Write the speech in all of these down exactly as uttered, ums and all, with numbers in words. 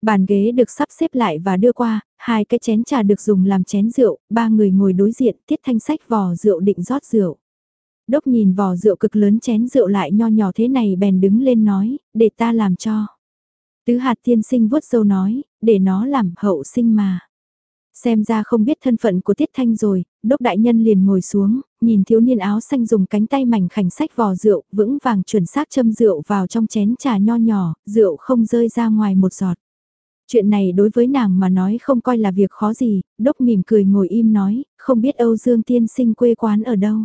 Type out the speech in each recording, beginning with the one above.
Bàn ghế được sắp xếp lại và đưa qua, hai cái chén trà được dùng làm chén rượu, ba người ngồi đối diện, Tiết Thanh xách vò rượu định rót rượu. Đốc nhìn vò rượu cực lớn chén rượu lại nho nhỏ thế này bèn đứng lên nói, để ta làm cho. Tứ Hạt tiên sinh vuốt râu nói, để nó làm hậu sinh mà. Xem ra không biết thân phận của Tiết Thanh rồi, Đốc đại nhân liền ngồi xuống, nhìn thiếu niên áo xanh dùng cánh tay mảnh khảnh xách vò rượu, vững vàng chuẩn xác châm rượu vào trong chén trà nho nhỏ, rượu không rơi ra ngoài một giọt. Chuyện này đối với nàng mà nói không coi là việc khó gì, Đốc mỉm cười ngồi im nói, không biết Âu Dương tiên sinh quê quán ở đâu.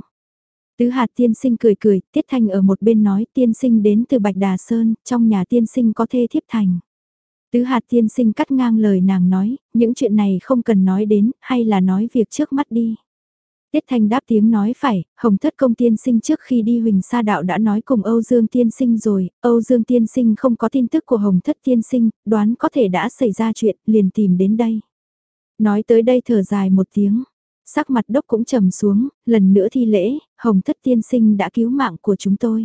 Tứ Hạt tiên sinh cười cười, Tiết Thanh ở một bên nói tiên sinh đến từ Bạch Đà Sơn, trong nhà tiên sinh có thê thiếp thành. Tứ Hạt tiên sinh cắt ngang lời nàng nói, những chuyện này không cần nói đến, hay là nói việc trước mắt đi. Tiết Thanh đáp tiếng nói phải, Hồng Thất Công tiên sinh trước khi đi Huỳnh Sa Đạo đã nói cùng Âu Dương tiên sinh rồi, Âu Dương tiên sinh không có tin tức của Hồng Thất tiên sinh, đoán có thể đã xảy ra chuyện, liền tìm đến đây. Nói tới đây thở dài một tiếng, sắc mặt Đốc cũng trầm xuống, lần nữa thi lễ, Hồng Thất tiên sinh đã cứu mạng của chúng tôi.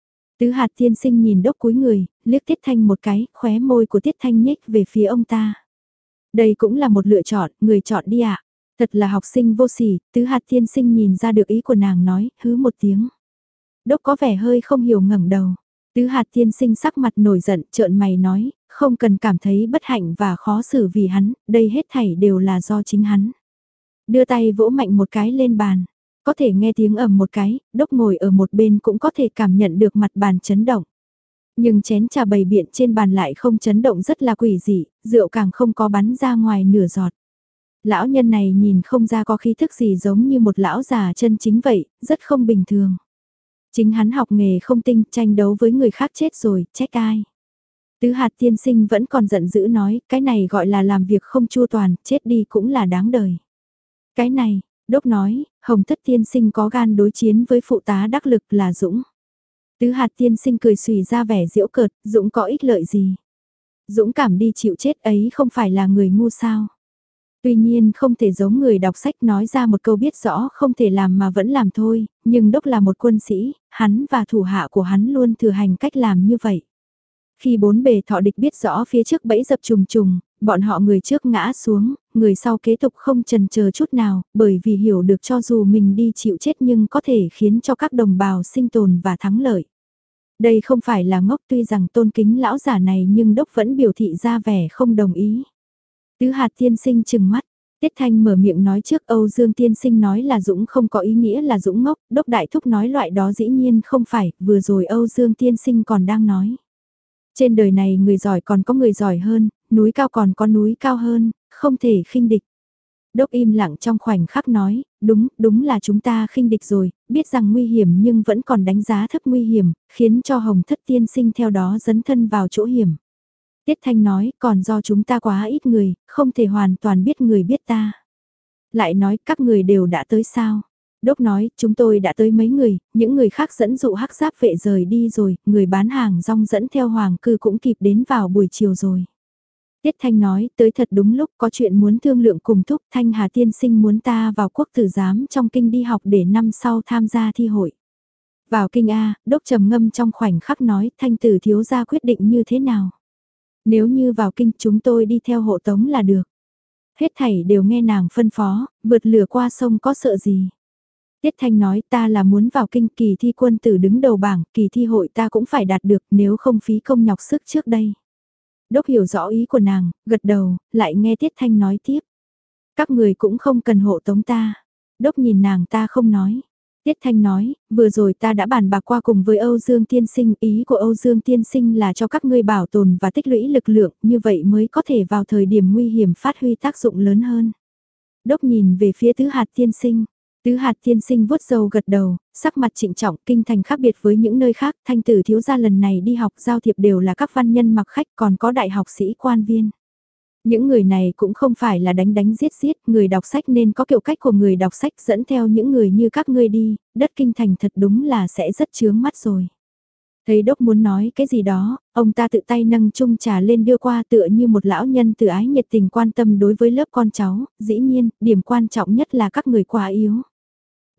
Tứ Hạt tiên sinh nhìn Đốc cúi người, liếc Tiết Thanh một cái, khóe môi của Tiết Thanh nhếch về phía ông ta. Đây cũng là một lựa chọn, người chọn đi ạ. Thật là học sinh vô sỉ, Tứ Hạt tiên sinh nhìn ra được ý của nàng nói, hứ một tiếng. Đốc có vẻ hơi không hiểu ngẩng đầu. Tứ Hạt tiên sinh sắc mặt nổi giận, trợn mày nói, không cần cảm thấy bất hạnh và khó xử vì hắn, đây hết thảy đều là do chính hắn. Đưa tay vỗ mạnh một cái lên bàn. Có thể nghe tiếng ầm một cái, Đốc ngồi ở một bên cũng có thể cảm nhận được mặt bàn chấn động. Nhưng chén trà bày biện trên bàn lại không chấn động rất là quỷ dị, rượu càng không có bắn ra ngoài nửa giọt. Lão nhân này nhìn không ra có khí thức gì giống như một lão già chân chính vậy, rất không bình thường. Chính hắn học nghề không tinh, tranh đấu với người khác chết rồi, trách ai. Tứ Hạt tiên sinh vẫn còn giận dữ nói, cái này gọi là làm việc không chu toàn, chết đi cũng là đáng đời. Cái này, Đốc nói, Hồng Thất tiên sinh có gan đối chiến với phụ tá đắc lực là Dũng. Tứ Hạt tiên sinh cười xùy ra vẻ giễu cợt, Dũng có ích lợi gì? Dũng cảm đi chịu chết ấy không phải là người ngu sao? Tuy nhiên không thể giống người đọc sách nói ra một câu biết rõ không thể làm mà vẫn làm thôi, nhưng Đốc là một quân sĩ, hắn và thủ hạ của hắn luôn thừa hành cách làm như vậy. Khi bốn bề thọ địch biết rõ phía trước bẫy dập trùng trùng, bọn họ người trước ngã xuống, người sau kế tục không chần chờ chút nào, bởi vì hiểu được cho dù mình đi chịu chết nhưng có thể khiến cho các đồng bào sinh tồn và thắng lợi. Đây không phải là ngốc, tuy rằng tôn kính lão giả này nhưng Đốc vẫn biểu thị ra vẻ không đồng ý. Tứ Hạt tiên sinh trừng mắt, Tiết Thanh mở miệng nói trước, Âu Dương tiên sinh nói là Dũng không có ý nghĩa là Dũng ngốc, Đốc đại thúc nói loại đó dĩ nhiên không phải, vừa rồi Âu Dương tiên sinh còn đang nói. Trên đời này người giỏi còn có người giỏi hơn, núi cao còn có núi cao hơn, không thể khinh địch. Đốc im lặng trong khoảnh khắc nói, đúng, đúng là chúng ta khinh địch rồi, biết rằng nguy hiểm nhưng vẫn còn đánh giá thấp nguy hiểm, khiến cho Hồng Thất tiên sinh theo đó dấn thân vào chỗ hiểm. Tiết Thanh nói, còn do chúng ta quá ít người, không thể hoàn toàn biết người biết ta. Lại nói, các người đều đã tới sao? Đốc nói, chúng tôi đã tới mấy người, những người khác dẫn dụ hắc giáp vệ rời đi rồi, người bán hàng rong dẫn theo hoàng cư cũng kịp đến vào buổi chiều rồi. Tiết Thanh nói, tới thật đúng lúc có chuyện muốn thương lượng cùng thúc, Thanh Hà tiên sinh muốn ta vào quốc tử giám trong kinh đi học để năm sau tham gia thi hội. Vào kinh A, Đốc trầm ngâm trong khoảnh khắc nói, Thanh tử thiếu gia quyết định như thế nào? Nếu như vào kinh chúng tôi đi theo hộ tống là được. Hết thảy đều nghe nàng phân phó, vượt lửa qua sông có sợ gì. Tiết Thanh nói ta là muốn vào kinh, kỳ thi quân tử đứng đầu bảng, kỳ thi hội ta cũng phải đạt được nếu không phí công nhọc sức trước đây. Đốc hiểu rõ ý của nàng, gật đầu, lại nghe Tiết Thanh nói tiếp. Các người cũng không cần hộ tống ta. Đốc nhìn nàng ta không nói. Tiết Thanh nói, vừa rồi ta đã bàn bạc qua cùng với Âu Dương tiên sinh, ý của Âu Dương tiên sinh là cho các ngươi bảo tồn và tích lũy lực lượng, như vậy mới có thể vào thời điểm nguy hiểm phát huy tác dụng lớn hơn. Đốc nhìn về phía Tứ Hạt tiên sinh. Tứ Hạt tiên sinh vuốt râu gật đầu, sắc mặt trịnh trọng, kinh thành khác biệt với những nơi khác, Thanh tử thiếu gia lần này đi học giao thiệp đều là các văn nhân mặc khách, còn có đại học sĩ quan viên. Những người này cũng không phải là đánh đánh giết giết, người đọc sách nên có kiểu cách của người đọc sách dẫn theo những người như các ngươi đi, đất kinh thành thật đúng là sẽ rất chướng mắt rồi. Thấy Đốc muốn nói cái gì đó, ông ta tự tay nâng chung trà lên đưa qua tựa như một lão nhân từ ái nhiệt tình quan tâm đối với lớp con cháu, dĩ nhiên, điểm quan trọng nhất là các người quá yếu.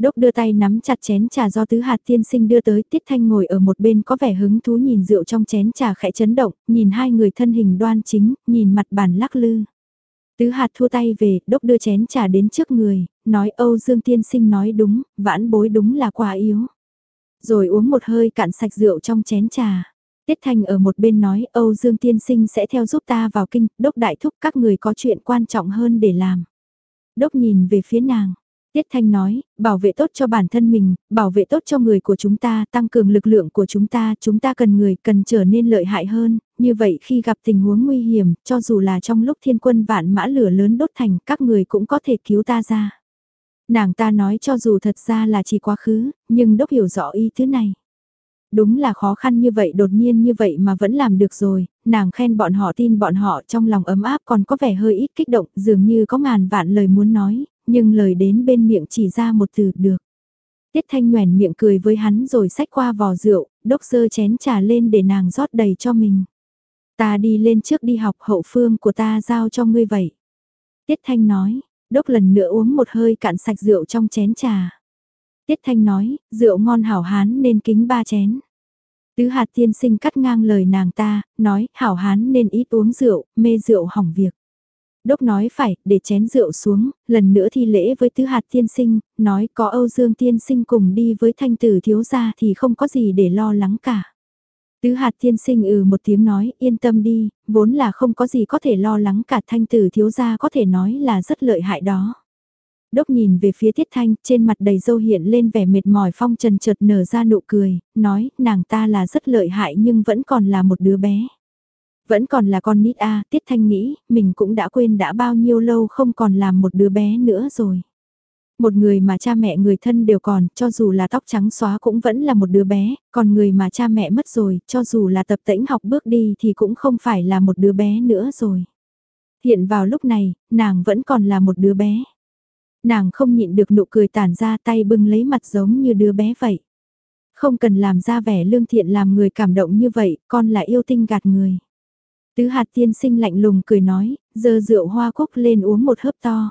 Đốc đưa tay nắm chặt chén trà do Tứ Hạt tiên sinh đưa tới, Tiết Thanh ngồi ở một bên có vẻ hứng thú nhìn rượu trong chén trà khẽ chấn động, nhìn hai người thân hình đoan chính, nhìn mặt bàn lắc lư. Tứ Hạt thua tay về, Đốc đưa chén trà đến trước người, nói Âu Dương tiên sinh nói đúng, vãn bối đúng là quá yếu. Rồi uống một hơi cạn sạch rượu trong chén trà. Tiết Thanh ở một bên nói Âu Dương tiên sinh sẽ theo giúp ta vào kinh, Đốc đại thúc các người có chuyện quan trọng hơn để làm. Đốc nhìn về phía nàng. Tiết Thanh nói, bảo vệ tốt cho bản thân mình, bảo vệ tốt cho người của chúng ta, tăng cường lực lượng của chúng ta, chúng ta cần người, cần trở nên lợi hại hơn, như vậy khi gặp tình huống nguy hiểm, cho dù là trong lúc thiên quân vạn mã lửa lớn đốt thành, các người cũng có thể cứu ta ra. Nàng ta nói cho dù thật ra là chỉ quá khứ, nhưng Đốc hiểu rõ ý thứ này. Đúng là khó khăn như vậy đột nhiên như vậy mà vẫn làm được rồi, nàng khen bọn họ tin bọn họ trong lòng ấm áp còn có vẻ hơi ít kích động, dường như có ngàn vạn lời muốn nói, nhưng lời đến bên miệng chỉ ra một từ được. Tiết Thanh nhoẻn miệng cười với hắn rồi xách qua vò rượu, Đốc giơ chén trà lên để nàng rót đầy cho mình. Ta đi lên trước đi học hậu phương của ta giao cho ngươi vậy. Tiết Thanh nói, Đốc lần nữa uống một hơi cạn sạch rượu trong chén trà. Tiết Thanh nói, rượu ngon hảo hán nên kính ba chén. Tứ Hạt tiên sinh cắt ngang lời nàng ta, nói, hảo hán nên ít uống rượu, mê rượu hỏng việc. Đốc nói phải, để chén rượu xuống, lần nữa thi lễ với Tứ Hạt tiên sinh, nói có Âu Dương tiên sinh cùng đi với Thanh tử thiếu gia thì không có gì để lo lắng cả. Tứ Hạt tiên sinh ừ một tiếng nói, yên tâm đi, vốn là không có gì có thể lo lắng cả, Thanh tử thiếu gia có thể nói là rất lợi hại đó. Đốc nhìn về phía Tiết Thanh, trên mặt đầy râu hiện lên vẻ mệt mỏi, phong trần chợt nở ra nụ cười, nói, nàng ta là rất lợi hại nhưng vẫn còn là một đứa bé. Vẫn còn là con nít a, Tiết Thanh nghĩ, mình cũng đã quên đã bao nhiêu lâu không còn làm một đứa bé nữa rồi. Một người mà cha mẹ người thân đều còn, cho dù là tóc trắng xóa cũng vẫn là một đứa bé, còn người mà cha mẹ mất rồi, cho dù là tập tễnh học bước đi thì cũng không phải là một đứa bé nữa rồi. Hiện vào lúc này, nàng vẫn còn là một đứa bé. Nàng không nhịn được nụ cười tản ra, tay bưng lấy mặt giống như đứa bé vậy. Không cần làm ra vẻ lương thiện làm người cảm động như vậy, con là yêu tinh gạt người. Tứ Hạt tiên sinh lạnh lùng cười nói, giơ rượu hoa cúc lên uống một hớp to.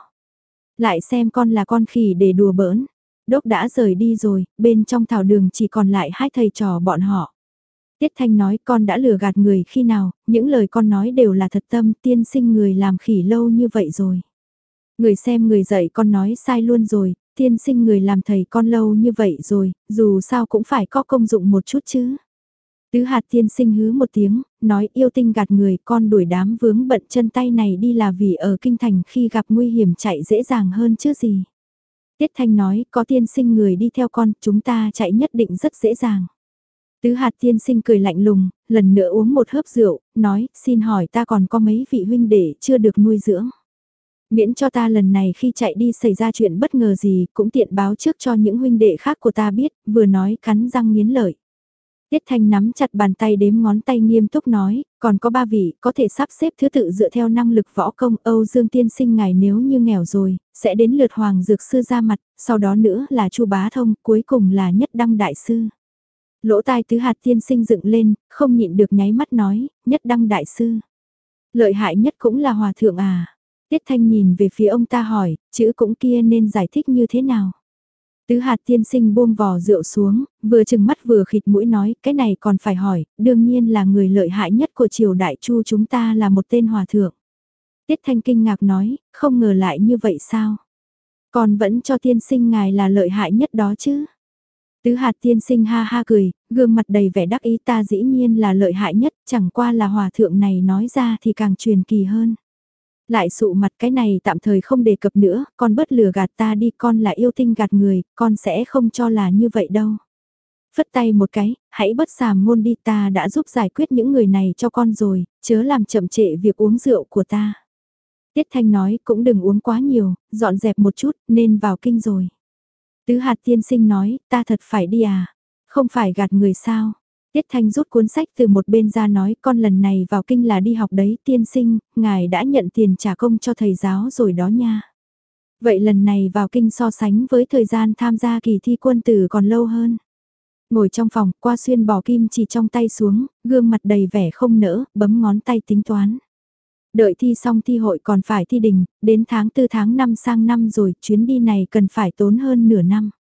Lại xem con là con khỉ để đùa bỡn. Đốc đã rời đi rồi, bên trong thảo đường chỉ còn lại hai thầy trò bọn họ. Tiết Thanh nói con đã lừa gạt người khi nào, những lời con nói đều là thật tâm, tiên sinh người làm khỉ lâu như vậy rồi. Người xem người dạy con nói sai luôn rồi, tiên sinh người làm thầy con lâu như vậy rồi, dù sao cũng phải có công dụng một chút chứ. Tứ Hạt tiên sinh hứ một tiếng, nói yêu tinh gạt người, con đuổi đám vướng bận chân tay này đi là vì ở kinh thành khi gặp nguy hiểm chạy dễ dàng hơn chứ gì. Tiết Thanh nói, có tiên sinh người đi theo con, chúng ta chạy nhất định rất dễ dàng. Tứ Hạt tiên sinh cười lạnh lùng, lần nữa uống một hớp rượu, nói, xin hỏi ta còn có mấy vị huynh đệ chưa được nuôi dưỡng. Miễn cho ta lần này khi chạy đi xảy ra chuyện bất ngờ gì, cũng tiện báo trước cho những huynh đệ khác của ta biết, vừa nói cắn răng nghiến lợi. Tiết Thanh nắm chặt bàn tay đếm ngón tay nghiêm túc nói, còn có ba vị, có thể sắp xếp thứ tự dựa theo năng lực võ công. Âu Dương tiên sinh ngài nếu như nghèo rồi, sẽ đến lượt Hoàng Dược Sư ra mặt, sau đó nữa là Chu Bá Thông, cuối cùng là Nhất Đăng Đại Sư. Lỗ tai Tứ Hạt tiên sinh dựng lên, không nhịn được nháy mắt nói, Nhất Đăng Đại Sư. Lợi hại nhất cũng là Hòa Thượng à. Tiết Thanh nhìn về phía ông ta hỏi, chữ cũng kia nên giải thích như thế nào? Tứ Hạt tiên sinh buông vò rượu xuống, vừa chừng mắt vừa khịt mũi nói, cái này còn phải hỏi, đương nhiên là người lợi hại nhất của triều đại Chu chúng ta là một tên hòa thượng. Tiết Thanh kinh ngạc nói, không ngờ lại như vậy sao? Còn vẫn cho tiên sinh ngài là lợi hại nhất đó chứ? Tứ Hạt tiên sinh ha ha cười, gương mặt đầy vẻ đắc ý, ta dĩ nhiên là lợi hại nhất, chẳng qua là hòa thượng này nói ra thì càng truyền kỳ hơn. Lại sụ mặt, cái này tạm thời không đề cập nữa, con bớt lừa gạt ta đi, con là yêu tinh gạt người, con sẽ không cho là như vậy đâu. Phất tay một cái, hãy bớt xàm ngôn đi, ta đã giúp giải quyết những người này cho con rồi, chớ làm chậm trễ việc uống rượu của ta. Tiết Thanh nói, cũng đừng uống quá nhiều, dọn dẹp một chút, nên vào kinh rồi. Tứ Hạt tiên sinh nói, ta thật phải đi à? Không phải gạt người sao? Tiết Thanh rút cuốn sách từ một bên ra nói, con lần này vào kinh là đi học đấy, tiên sinh, ngài đã nhận tiền trả công cho thầy giáo rồi đó nha. Vậy lần này vào kinh so sánh với thời gian tham gia kỳ thi quân tử còn lâu hơn. Ngồi trong phòng, Qua Xuyên bỏ kim chỉ trong tay xuống, gương mặt đầy vẻ không nỡ, bấm ngón tay tính toán. Đợi thi xong thi hội còn phải thi đình, đến tháng tư tháng năm sang năm rồi, chuyến đi này cần phải tốn hơn nửa năm.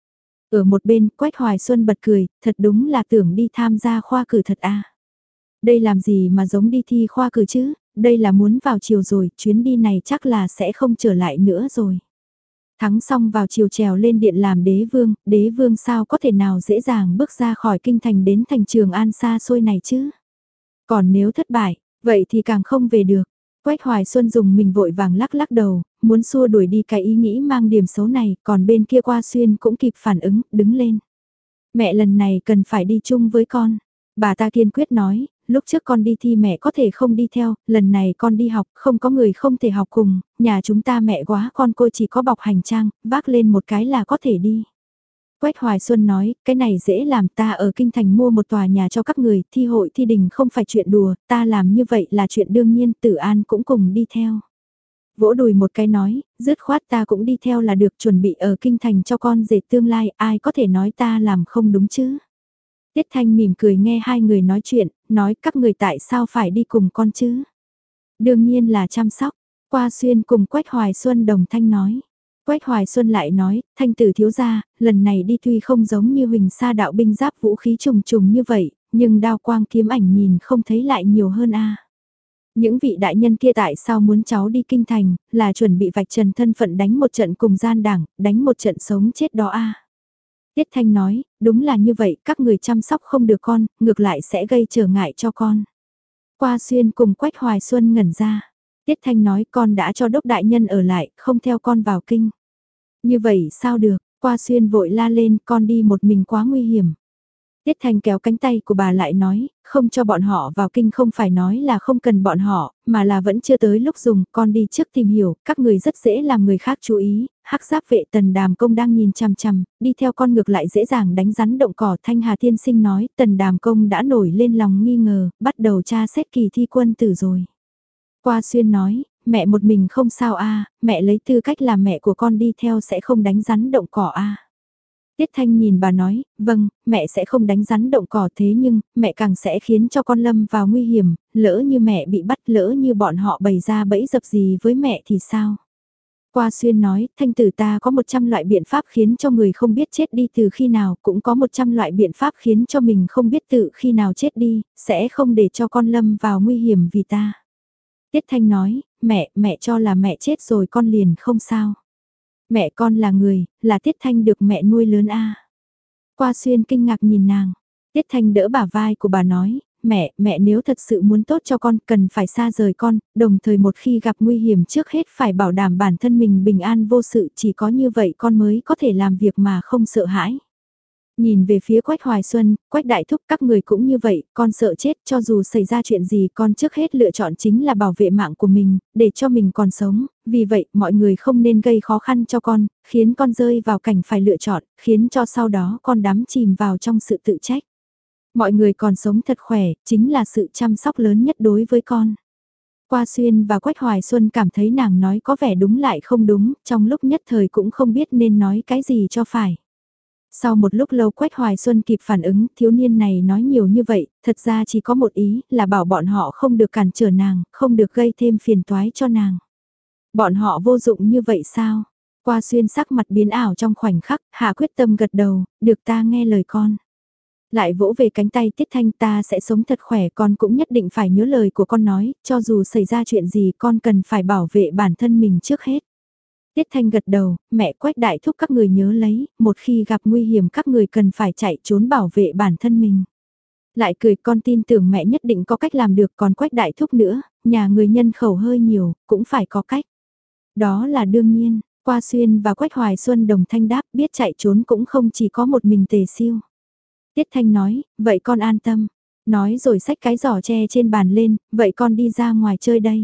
Ở một bên, Quách Hoài Xuân bật cười, thật đúng là tưởng đi tham gia khoa cử thật à. Đây làm gì mà giống đi thi khoa cử chứ, đây là muốn vào chiều rồi, chuyến đi này chắc là sẽ không trở lại nữa rồi. Thắng xong vào chiều trèo lên điện làm đế vương, đế vương sao có thể nào dễ dàng bước ra khỏi kinh thành đến thành Trường An xa xôi này chứ. Còn nếu thất bại, vậy thì càng không về được. Quách Hoài Xuân dùng mình vội vàng lắc lắc đầu, muốn xua đuổi đi cái ý nghĩ mang điểm xấu này, còn bên kia Qua Xuyên cũng kịp phản ứng, đứng lên. Mẹ lần này cần phải đi chung với con. Bà ta kiên quyết nói, lúc trước con đi thi mẹ có thể không đi theo, lần này con đi học, không có người không thể học cùng, nhà chúng ta mẹ quá con cô chỉ có bọc hành trang, vác lên một cái là có thể đi. Quách Hoài Xuân nói, cái này dễ làm, ta ở Kinh Thành mua một tòa nhà cho các người, thi hội thi đình không phải chuyện đùa, ta làm như vậy là chuyện đương nhiên, Tử An cũng cùng đi theo. Vỗ đùi một cái nói, dứt khoát ta cũng đi theo là được, chuẩn bị ở Kinh Thành cho con dệt tương lai, ai có thể nói ta làm không đúng chứ. Tiết Thanh mỉm cười nghe hai người nói chuyện, nói các người tại sao phải đi cùng con chứ. Đương nhiên là chăm sóc, Qua Xuyên cùng Quách Hoài Xuân đồng thanh nói. Quách Hoài Xuân lại nói, Thanh tử thiếu gia, lần này đi tuy không giống như Huỳnh Sa đạo binh giáp vũ khí trùng trùng như vậy, nhưng đao quang kiếm ảnh nhìn không thấy lại nhiều hơn a. Những vị đại nhân kia tại sao muốn cháu đi kinh thành, là chuẩn bị vạch trần thân phận đánh một trận cùng gian đảng, đánh một trận sống chết đó a. Tiết Thanh nói, đúng là như vậy, các người chăm sóc không được con, ngược lại sẽ gây trở ngại cho con. Qua Xuyên cùng Quách Hoài Xuân ngẩn ra. Tiết Thanh nói con đã cho đốc đại nhân ở lại, không theo con vào kinh. Như vậy sao được, Qua Xuyên vội la lên, con đi một mình quá nguy hiểm. Tiết Thanh kéo cánh tay của bà lại nói, không cho bọn họ vào kinh không phải nói là không cần bọn họ, mà là vẫn chưa tới lúc dùng, con đi trước tìm hiểu, các người rất dễ làm người khác chú ý, hắc giáp vệ Tần Đàm Công đang nhìn chằm chằm, đi theo con ngược lại dễ dàng đánh rắn động cỏ. Thanh Hà Tiên Sinh nói, Tần Đàm Công đã nổi lên lòng nghi ngờ, bắt đầu tra xét kỳ thi quân tử rồi. Qua Xuyên nói, mẹ một mình không sao a, mẹ lấy tư cách là mẹ của con đi theo sẽ không đánh rắn động cỏ a. Tiết Thanh nhìn bà nói, vâng, mẹ sẽ không đánh rắn động cỏ thế nhưng, mẹ càng sẽ khiến cho con lâm vào nguy hiểm, lỡ như mẹ bị bắt, lỡ như bọn họ bày ra bẫy dập gì với mẹ thì sao? Qua Xuyên nói, Thanh tử ta có một trăm loại biện pháp khiến cho người không biết chết đi từ khi nào, cũng có một trăm loại biện pháp khiến cho mình không biết tự khi nào chết đi, sẽ không để cho con lâm vào nguy hiểm vì ta. Tiết Thanh nói, mẹ, mẹ cho là mẹ chết rồi con liền không sao. Mẹ con là người, là Tiết Thanh được mẹ nuôi lớn a. Qua Xuyên kinh ngạc nhìn nàng. Tiết Thanh đỡ bả vai của bà nói, mẹ, mẹ nếu thật sự muốn tốt cho con cần phải xa rời con, đồng thời một khi gặp nguy hiểm trước hết phải bảo đảm bản thân mình bình an vô sự, chỉ có như vậy con mới có thể làm việc mà không sợ hãi. Nhìn về phía Quách Hoài Xuân, Quách Đại Thúc các người cũng như vậy, con sợ chết cho dù xảy ra chuyện gì con trước hết lựa chọn chính là bảo vệ mạng của mình, để cho mình còn sống, vì vậy mọi người không nên gây khó khăn cho con, khiến con rơi vào cảnh phải lựa chọn, khiến cho sau đó con đắm chìm vào trong sự tự trách. Mọi người còn sống thật khỏe, chính là sự chăm sóc lớn nhất đối với con. Qua Xuyên và Quách Hoài Xuân cảm thấy nàng nói có vẻ đúng lại không đúng, trong lúc nhất thời cũng không biết nên nói cái gì cho phải. Sau một lúc lâu Quách Hoài Xuân kịp phản ứng, thiếu niên này nói nhiều như vậy, thật ra chỉ có một ý, là bảo bọn họ không được cản trở nàng, không được gây thêm phiền toái cho nàng. Bọn họ vô dụng như vậy sao? Qua Xuyên sắc mặt biến ảo trong khoảnh khắc, hạ quyết tâm gật đầu, được ta nghe lời con. Lại vỗ về cánh tay Tiết Thanh, ta sẽ sống thật khỏe, con cũng nhất định phải nhớ lời của con nói, cho dù xảy ra chuyện gì con cần phải bảo vệ bản thân mình trước hết. Tiết Thanh gật đầu, mẹ Quách Đại Thúc các người nhớ lấy, một khi gặp nguy hiểm các người cần phải chạy trốn bảo vệ bản thân mình. Lại cười, con tin tưởng mẹ nhất định có cách làm được, còn Quách Đại Thúc nữa, nhà người nhân khẩu hơi nhiều, cũng phải có cách. Đó là đương nhiên, Qua Xuyên và Quách Hoài Xuân đồng thanh đáp, biết chạy trốn cũng không chỉ có một mình Tề Siêu. Tiết Thanh nói, vậy con an tâm. Nói rồi xách cái giỏ tre trên bàn lên, vậy con đi ra ngoài chơi đây.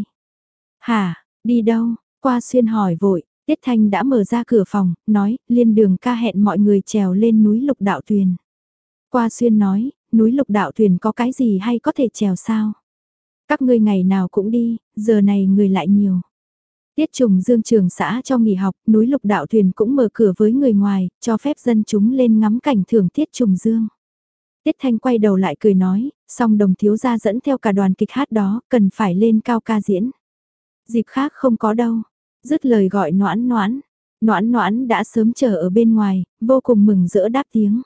Hả, đi đâu? Qua Xuyên hỏi vội. Tiết Thanh đã mở ra cửa phòng, nói, Liên Đường ca hẹn mọi người trèo lên núi Lục Đạo Tuyền. Qua Xuyên nói, núi Lục Đạo Tuyền có cái gì hay có thể trèo sao? Các ngươi ngày nào cũng đi, giờ này người lại nhiều. Tiết Trùng Dương trường xã cho nghỉ học, núi Lục Đạo Tuyền cũng mở cửa với người ngoài, cho phép dân chúng lên ngắm cảnh thưởng Tiết Trùng Dương. Tiết Thanh quay đầu lại cười nói, song Đồng thiếu gia dẫn theo cả đoàn kịch hát đó, cần phải lên cao ca diễn. Dịp khác không có đâu. Dứt lời gọi Noãn Noãn. Noãn noãn đã sớm chờ ở bên ngoài, vô cùng mừng rỡ đáp tiếng.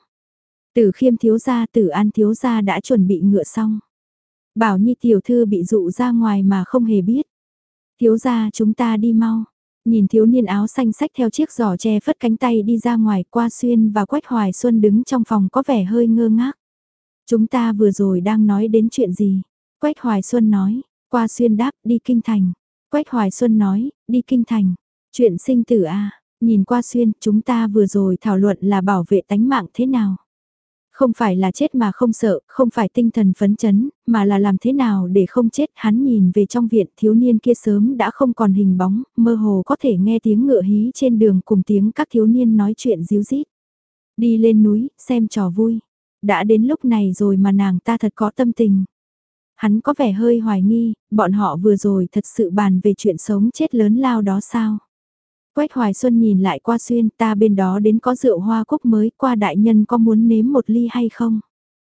Tử Khiêm thiếu gia, Tử An thiếu gia đã chuẩn bị ngựa xong. Bảo Nhi tiểu thư bị dụ ra ngoài mà không hề biết. Thiếu gia chúng ta đi mau. Nhìn thiếu niên áo xanh xách theo chiếc giỏ tre phất cánh tay đi ra ngoài, Qua Xuyên và Quách Hoài Xuân đứng trong phòng có vẻ hơi ngơ ngác. Chúng ta vừa rồi đang nói đến chuyện gì? Quách Hoài Xuân nói, Qua Xuyên đáp đi kinh thành. Quách Hoài Xuân nói, đi kinh thành. Chuyện sinh tử à, nhìn Qua Xuyên, chúng ta vừa rồi thảo luận là bảo vệ tánh mạng thế nào? Không phải là chết mà không sợ, không phải tinh thần phấn chấn, mà là làm thế nào để không chết. Hắn nhìn về trong viện, thiếu niên kia sớm đã không còn hình bóng, mơ hồ có thể nghe tiếng ngựa hí trên đường cùng tiếng các thiếu niên nói chuyện díu dít. Đi lên núi, xem trò vui. Đã đến lúc này rồi mà nàng ta thật có tâm tình. Hắn có vẻ hơi hoài nghi, bọn họ vừa rồi thật sự bàn về chuyện sống chết lớn lao đó sao? Quách Hoài Xuân nhìn lại Qua Xuyên, ta bên đó đến có rượu hoa cúc mới, Qua đại nhân có muốn nếm một ly hay không?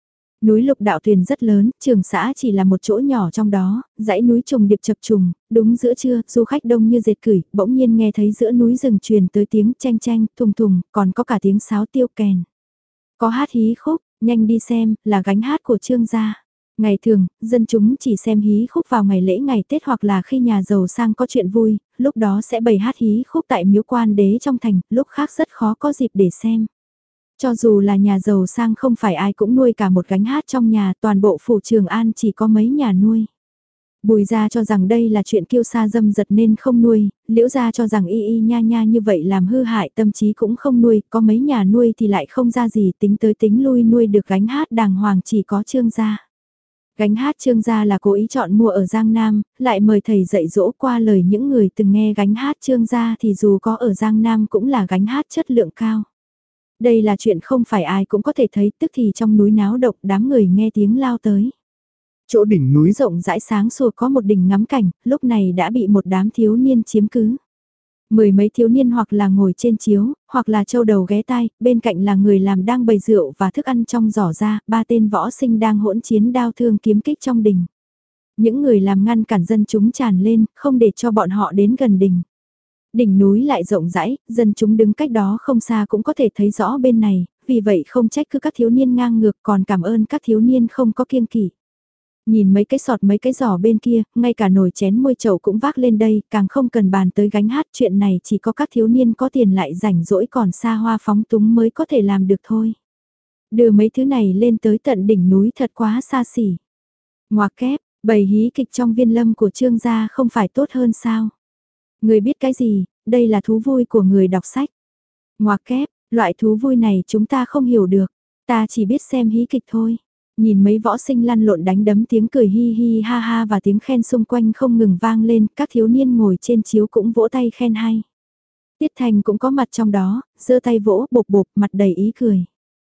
Núi Lục Đạo Tuyền rất lớn, Trường xã chỉ là một chỗ nhỏ trong đó, dãy núi trùng điệp chập trùng, đúng giữa trưa, du khách đông như dệt cửi, bỗng nhiên nghe thấy giữa núi rừng truyền tới tiếng cheng cheng, thùng thùng, còn có cả tiếng sáo tiêu kèn. Có hát hí khúc, nhanh đi xem, là gánh hát của Trương gia. Ngày thường, dân chúng chỉ xem hí khúc vào ngày lễ ngày Tết hoặc là khi nhà giàu sang có chuyện vui, lúc đó sẽ bày hát hí khúc tại miếu quan đế trong thành, lúc khác rất khó có dịp để xem. Cho dù là nhà giàu sang không phải ai cũng nuôi cả một gánh hát trong nhà, toàn bộ phủ Trường An chỉ có mấy nhà nuôi. Bùi gia cho rằng đây là chuyện kiêu sa dâm dật nên không nuôi, Liễu gia cho rằng y y nha nha như vậy làm hư hại tâm trí cũng không nuôi, có mấy nhà nuôi thì lại không ra gì, tính tới tính lui nuôi được gánh hát đàng hoàng chỉ có Trương gia. Gánh hát Trương gia là cố ý chọn mua ở Giang Nam, lại mời thầy dạy dỗ qua lời những người từng nghe gánh hát Trương gia thì dù có ở Giang Nam cũng là gánh hát chất lượng cao. Đây là chuyện không phải ai cũng có thể thấy, tức thì trong núi náo động đám người nghe tiếng lao tới. Chỗ đỉnh núi rộng rãi sáng sủa có một đỉnh ngắm cảnh, lúc này đã bị một đám thiếu niên chiếm cứ. Mười mấy thiếu niên hoặc là ngồi trên chiếu, hoặc là châu đầu ghé tai, bên cạnh là người làm đang bày rượu và thức ăn trong giỏ ra, ba tên võ sinh đang hỗn chiến đao thương kiếm kích trong đỉnh. Những người làm ngăn cản dân chúng tràn lên, không để cho bọn họ đến gần đỉnh. Đỉnh núi lại rộng rãi, dân chúng đứng cách đó không xa cũng có thể thấy rõ bên này, vì vậy không trách cứ các thiếu niên ngang ngược còn cảm ơn các thiếu niên không có kiêng kỵ. Nhìn mấy cái sọt mấy cái giỏ bên kia, ngay cả nồi chén môi chậu cũng vác lên đây, càng không cần bàn tới gánh hát, chuyện này chỉ có các thiếu niên có tiền lại rảnh rỗi còn xa hoa phóng túng mới có thể làm được thôi. Đưa mấy thứ này lên tới tận đỉnh núi thật quá xa xỉ. Ngoạc kép, bầy hí kịch trong viên lâm của Trương gia không phải tốt hơn sao? Người biết cái gì, đây là thú vui của người đọc sách. Ngoạc kép, loại thú vui này chúng ta không hiểu được, ta chỉ biết xem hí kịch thôi. Nhìn mấy võ sinh lăn lộn đánh đấm tiếng cười hi hi ha ha và tiếng khen xung quanh không ngừng vang lên, các thiếu niên ngồi trên chiếu cũng vỗ tay khen hay. Tiết Thành cũng có mặt trong đó, giơ tay vỗ bộp bộp mặt đầy ý cười.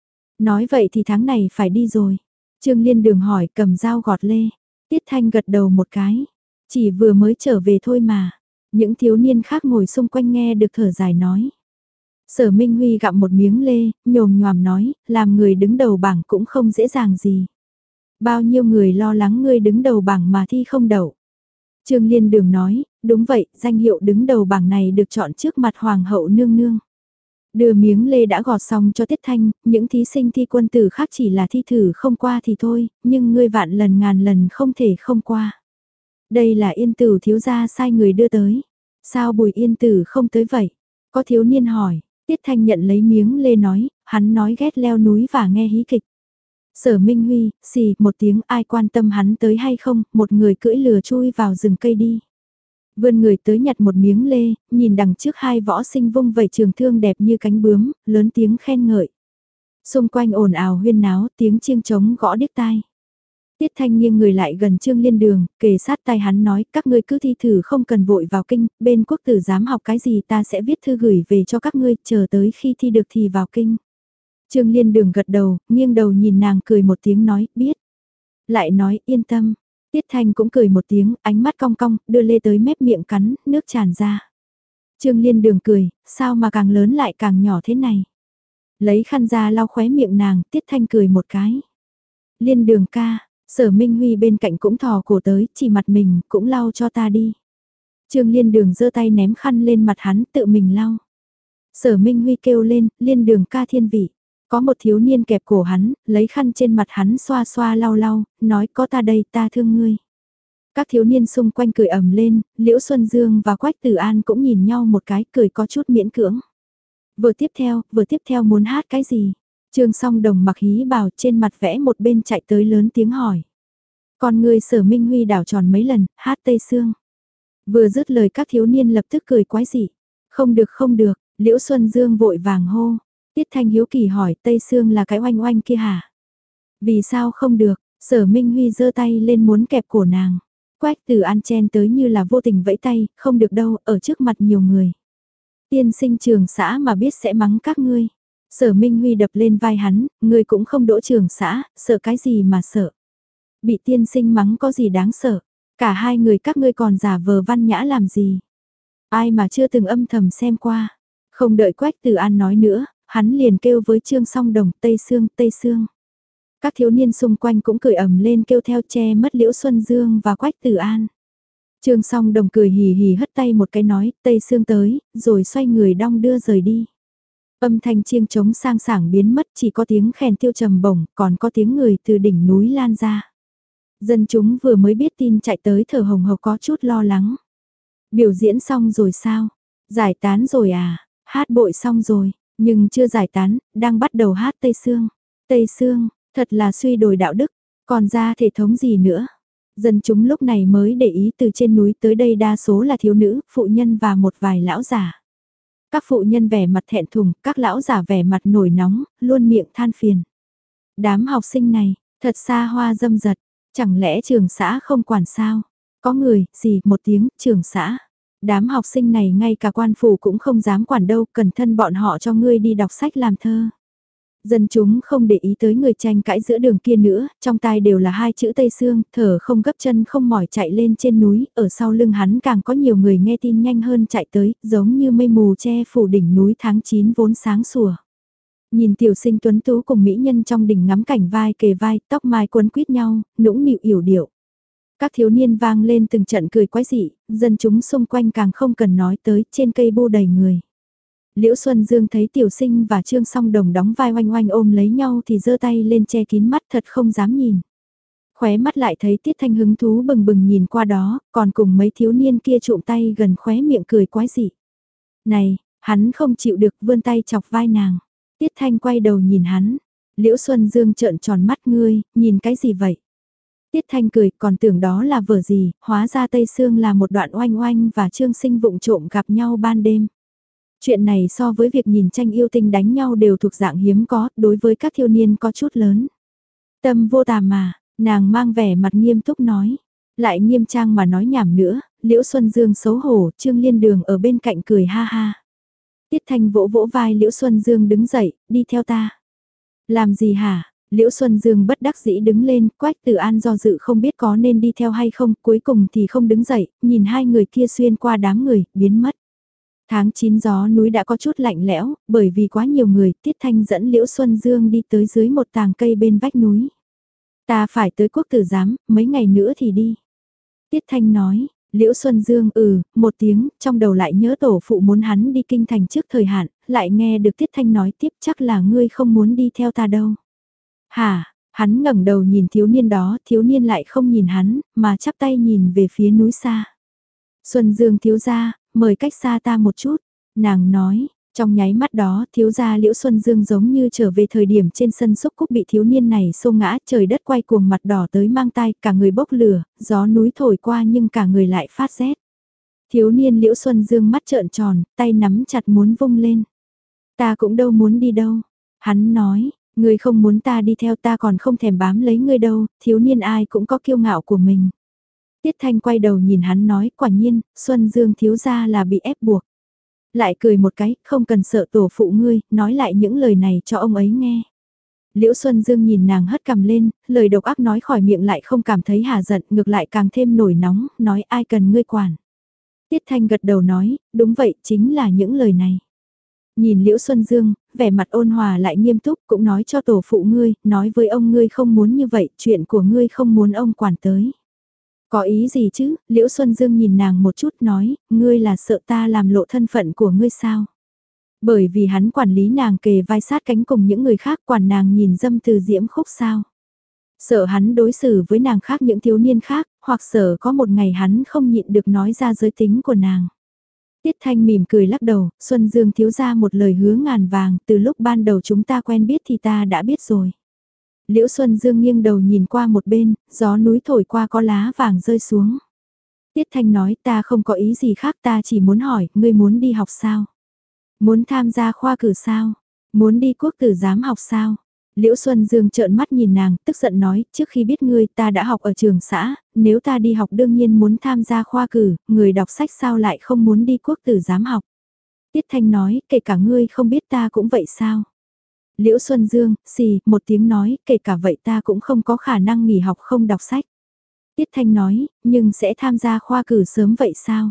Nói vậy thì tháng này phải đi rồi. Trương Liên Đường hỏi cầm dao gọt lê. Tiết Thanh gật đầu một cái. Chỉ vừa mới trở về thôi mà. Những thiếu niên khác ngồi xung quanh nghe được thở dài nói. Sở Minh Huy gặm một miếng lê, nhồm nhòm nói, làm người đứng đầu bảng cũng không dễ dàng gì. Bao nhiêu người lo lắng ngươi đứng đầu bảng mà thi không đậu. Trương Liên Đường nói, đúng vậy, danh hiệu đứng đầu bảng này được chọn trước mặt Hoàng hậu nương nương. Đưa miếng lê đã gọt xong cho Tiết Thanh, những thí sinh thi quân tử khác chỉ là thi thử không qua thì thôi, nhưng ngươi vạn lần ngàn lần không thể không qua. Đây là Yên Tử thiếu gia sai người đưa tới. Sao Bùi Yên Tử không tới vậy? Có thiếu niên hỏi, Tiết Thanh nhận lấy miếng lê nói, hắn nói ghét leo núi và nghe hí kịch. Sở Minh Huy, xì, một tiếng ai quan tâm hắn tới hay không, một người cưỡi lừa chui vào rừng cây đi. Vươn người tới nhặt một miếng lê, nhìn đằng trước hai võ sinh vung vẩy trường thương đẹp như cánh bướm, lớn tiếng khen ngợi. Xung quanh ồn ào huyên náo, tiếng chiêng trống gõ điếc tai. Tiết Thanh nghiêng người lại gần Trương Liên Đường, kề sát tai hắn nói, các ngươi cứ thi thử không cần vội vào kinh, bên quốc tử giám học cái gì ta sẽ viết thư gửi về cho các ngươi, chờ tới khi thi được thì vào kinh. Trương Liên Đường gật đầu, nghiêng đầu nhìn nàng cười một tiếng nói, biết. Lại nói, yên tâm. Tiết Thanh cũng cười một tiếng, ánh mắt cong cong, đưa lê tới mép miệng cắn, nước tràn ra. Trương Liên Đường cười, sao mà càng lớn lại càng nhỏ thế này. Lấy khăn ra lau khóe miệng nàng, Tiết Thanh cười một cái. Liên Đường ca, Sở Minh Huy bên cạnh cũng thò cổ tới, chỉ mặt mình, cũng lau cho ta đi. Trương Liên Đường giơ tay ném khăn lên mặt hắn, tự mình lau. Sở Minh Huy kêu lên, liên đường ca thiên vị. Có một thiếu niên kẹp cổ hắn, lấy khăn trên mặt hắn xoa xoa lau lau, nói có ta đây ta thương ngươi. Các thiếu niên xung quanh cười ầm lên, Liễu Xuân Dương và Quách Tử An cũng nhìn nhau một cái cười có chút miễn cưỡng. Vừa tiếp theo, vừa tiếp theo muốn hát cái gì? Trương Song Đồng mặc hí bào trên mặt vẽ một bên chạy tới lớn tiếng hỏi. Con người Sở Minh Huy đảo tròn mấy lần, hát Tây Sương. Vừa dứt lời các thiếu niên lập tức cười quái dị. Không được không được, Liễu Xuân Dương vội vàng hô. Tiết Thanh hiếu kỳ hỏi Tây Sương là cái oanh oanh kia hả? Vì sao không được? Sở Minh Huy giơ tay lên muốn kẹp cổ nàng. Quách Tử An chen tới như là vô tình vẫy tay, không được đâu, ở trước mặt nhiều người. Tiên sinh trường xã mà biết sẽ mắng các ngươi. Sở Minh Huy đập lên vai hắn, ngươi cũng không đỗ trường xã, sợ cái gì mà sợ. Bị tiên sinh mắng có gì đáng sợ, cả hai người các ngươi còn giả vờ văn nhã làm gì. Ai mà chưa từng âm thầm xem qua. Không đợi Quách Tử An nói nữa, hắn liền kêu với Trương Song Đồng Tây Sương, Tây Sương. Các thiếu niên xung quanh cũng cười ầm lên kêu theo che mất Liễu Xuân Dương và Quách Tử An. Trương Song Đồng cười hì hì hất tay một cái nói Tây Sương tới, rồi xoay người đong đưa rời đi. Âm thanh chiêng trống sang sảng biến mất chỉ có tiếng khen tiêu trầm bổng, còn có tiếng người từ đỉnh núi lan ra. Dân chúng vừa mới biết tin chạy tới thở hồng hộc có chút lo lắng. Biểu diễn xong rồi sao? Giải tán rồi à? Hát bội xong rồi, nhưng chưa giải tán, đang bắt đầu hát Tây Sương. Tây Sương, thật là suy đồi đạo đức, còn ra thể thống gì nữa? Dân chúng lúc này mới để ý từ trên núi tới đây đa số là thiếu nữ, phụ nhân và một vài lão già. Các phụ nhân vẻ mặt thẹn thùng, các lão già vẻ mặt nổi nóng, luôn miệng than phiền. Đám học sinh này, thật xa hoa dâm dật, chẳng lẽ trường xã không quản sao? Có người, gì, một tiếng, trường xã. Đám học sinh này ngay cả quan phủ cũng không dám quản đâu, cẩn thân bọn họ cho ngươi đi đọc sách làm thơ. Dân chúng không để ý tới người tranh cãi giữa đường kia nữa, trong tai đều là hai chữ Tây Sương, thở không gấp chân không mỏi chạy lên trên núi, ở sau lưng hắn càng có nhiều người nghe tin nhanh hơn chạy tới, giống như mây mù che phủ đỉnh núi tháng chín vốn sáng sủa. Nhìn tiểu sinh tuấn tú cùng mỹ nhân trong đỉnh ngắm cảnh vai kề vai, tóc mai quấn quýt nhau, nũng nịu yểu điệu. Các thiếu niên vang lên từng trận cười quái dị, dân chúng xung quanh càng không cần nói tới, trên cây bu đầy người. Liễu Xuân Dương thấy tiểu sinh và Trương Song Đồng đóng vai oanh oanh ôm lấy nhau thì giơ tay lên che kín mắt thật không dám nhìn. Khóe mắt lại thấy Tiết Thanh hứng thú bừng bừng nhìn qua đó, còn cùng mấy thiếu niên kia trụm tay gần khóe miệng cười quái dị. Này, hắn không chịu được vươn tay chọc vai nàng. Tiết Thanh quay đầu nhìn hắn. Liễu Xuân Dương trợn tròn mắt ngươi, nhìn cái gì vậy? Tiết Thanh cười còn tưởng đó là vở gì, hóa ra Tây Sương là một đoạn oanh oanh và Trương Sinh vụng trộm gặp nhau ban đêm. Chuyện này so với việc nhìn tranh yêu tinh đánh nhau đều thuộc dạng hiếm có, đối với các thiếu niên có chút lớn. Tâm vô tà mà, nàng mang vẻ mặt nghiêm túc nói. Lại nghiêm trang mà nói nhảm nữa, Liễu Xuân Dương xấu hổ, Trương Liên Đường ở bên cạnh cười ha ha. Tiết Thanh vỗ vỗ vai Liễu Xuân Dương đứng dậy, đi theo ta. Làm gì hả? Liễu Xuân Dương bất đắc dĩ đứng lên, Quách Tử An do dự không biết có nên đi theo hay không, cuối cùng thì không đứng dậy, nhìn hai người kia xuyên qua đám người, biến mất. Tháng chín gió núi đã có chút lạnh lẽo, bởi vì quá nhiều người, Tiết Thanh dẫn Liễu Xuân Dương đi tới dưới một tàng cây bên vách núi. Ta phải tới quốc tử giám, mấy ngày nữa thì đi. Tiết Thanh nói, Liễu Xuân Dương ừ, một tiếng, trong đầu lại nhớ tổ phụ muốn hắn đi kinh thành trước thời hạn, lại nghe được Tiết Thanh nói tiếp chắc là ngươi không muốn đi theo ta đâu. Hả, hắn ngẩng đầu nhìn thiếu niên đó, thiếu niên lại không nhìn hắn, mà chắp tay nhìn về phía núi xa. Xuân Dương thiếu gia, mời cách xa ta một chút, nàng nói, trong nháy mắt đó thiếu gia Liễu Xuân Dương giống như trở về thời điểm trên sân xúc cúc bị thiếu niên này xô ngã, trời đất quay cuồng mặt đỏ tới mang tai, cả người bốc lửa, gió núi thổi qua nhưng cả người lại phát rét. Thiếu niên Liễu Xuân Dương mắt trợn tròn, tay nắm chặt muốn vung lên. Ta cũng đâu muốn đi đâu, hắn nói, ngươi không muốn ta đi theo ta còn không thèm bám lấy ngươi đâu, thiếu niên ai cũng có kiêu ngạo của mình. Tiết Thanh quay đầu nhìn hắn nói, quả nhiên, Xuân Dương thiếu gia là bị ép buộc. Lại cười một cái, không cần sợ tổ phụ ngươi, nói lại những lời này cho ông ấy nghe. Liễu Xuân Dương nhìn nàng hất cằm lên, lời độc ác nói khỏi miệng lại không cảm thấy hà giận, ngược lại càng thêm nổi nóng, nói ai cần ngươi quản. Tiết Thanh gật đầu nói, đúng vậy, chính là những lời này. Nhìn Liễu Xuân Dương, vẻ mặt ôn hòa lại nghiêm túc, cũng nói cho tổ phụ ngươi, nói với ông ngươi không muốn như vậy, chuyện của ngươi không muốn ông quản tới. Có ý gì chứ, Liễu Xuân Dương nhìn nàng một chút nói, ngươi là sợ ta làm lộ thân phận của ngươi sao? Bởi vì hắn quản lý nàng kề vai sát cánh cùng những người khác, quản nàng nhìn dâm từ diễm khúc sao. Sợ hắn đối xử với nàng khác những thiếu niên khác, hoặc sợ có một ngày hắn không nhịn được nói ra giới tính của nàng. Tiết Thanh mỉm cười lắc đầu, Xuân Dương thiếu ra một lời hứa ngàn vàng, từ lúc ban đầu chúng ta quen biết thì ta đã biết rồi. Liễu Xuân Dương nghiêng đầu nhìn qua một bên, gió núi thổi qua có lá vàng rơi xuống. Tiết Thanh nói ta không có ý gì khác, ta chỉ muốn hỏi, ngươi muốn đi học sao? Muốn tham gia khoa cử sao? Muốn đi quốc tử giám học sao? Liễu Xuân Dương trợn mắt nhìn nàng, tức giận nói, trước khi biết ngươi ta đã học ở trường xã, nếu ta đi học đương nhiên muốn tham gia khoa cử, người đọc sách sao lại không muốn đi quốc tử giám học. Tiết Thanh nói, kể cả ngươi không biết ta cũng vậy sao. Liễu Xuân Dương, xì, một tiếng nói, kể cả vậy ta cũng không có khả năng nghỉ học không đọc sách. Tiết Thanh nói, nhưng sẽ tham gia khoa cử sớm vậy sao?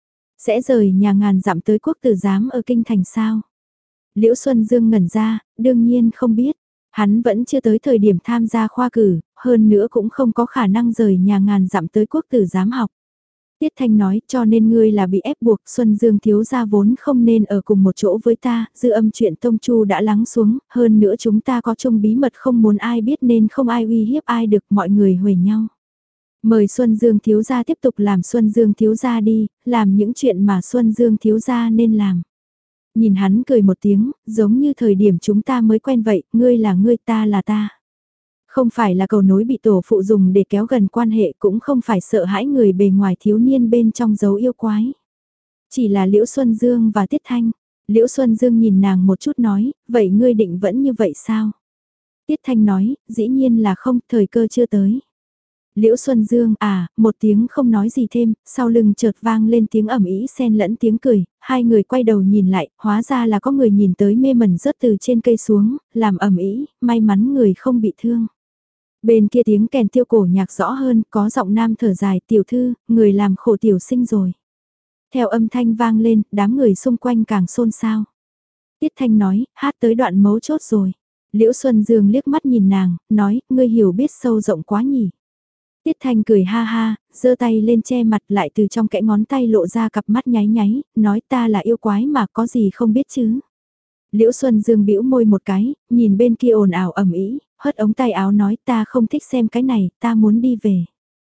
Sẽ rời nhà ngàn dặm tới quốc tử giám ở kinh thành sao? Liễu Xuân Dương ngẩn ra, đương nhiên không biết. Hắn vẫn chưa tới thời điểm tham gia khoa cử, hơn nữa cũng không có khả năng rời nhà ngàn dặm tới quốc tử giám học. Tiết Thanh nói, cho nên ngươi là bị ép buộc, Xuân Dương thiếu gia vốn không nên ở cùng một chỗ với ta, dư âm chuyện Tông Chu đã lắng xuống, hơn nữa chúng ta có chung bí mật không muốn ai biết nên không ai uy hiếp ai được, mọi người huề nhau. Mời Xuân Dương thiếu gia tiếp tục làm Xuân Dương thiếu gia đi, làm những chuyện mà Xuân Dương thiếu gia nên làm. Nhìn hắn cười một tiếng, giống như thời điểm chúng ta mới quen vậy, ngươi là ngươi ta là ta. Không phải là cầu nối bị tổ phụ dùng để kéo gần quan hệ, cũng không phải sợ hãi người bề ngoài thiếu niên bên trong dấu yêu quái. Chỉ là Liễu Xuân Dương và Tiết Thanh. Liễu Xuân Dương nhìn nàng một chút nói, vậy ngươi định vẫn như vậy sao? Tiết Thanh nói, dĩ nhiên là không, thời cơ chưa tới. Liễu Xuân Dương, à, một tiếng không nói gì thêm, sau lưng chợt vang lên tiếng ầm ĩ xen lẫn tiếng cười, hai người quay đầu nhìn lại, hóa ra là có người nhìn tới mê mẩn rớt từ trên cây xuống, làm ầm ĩ, may mắn người không bị thương. Bên kia tiếng kèn tiêu cổ nhạc rõ hơn, có giọng nam thở dài, tiểu thư, người làm khổ tiểu sinh rồi. Theo âm thanh vang lên, đám người xung quanh càng xôn xao. Tiết Thanh nói, hát tới đoạn mấu chốt rồi. Liễu Xuân Dương liếc mắt nhìn nàng, nói, ngươi hiểu biết sâu rộng quá nhỉ. Tiết Thanh cười ha ha, giơ tay lên che mặt lại từ trong kẽ ngón tay lộ ra cặp mắt nháy nháy, nói ta là yêu quái mà có gì không biết chứ. Liễu Xuân Dương bĩu môi một cái, nhìn bên kia ồn ào ầm ĩ, hất ống tay áo nói ta không thích xem cái này, ta muốn đi về.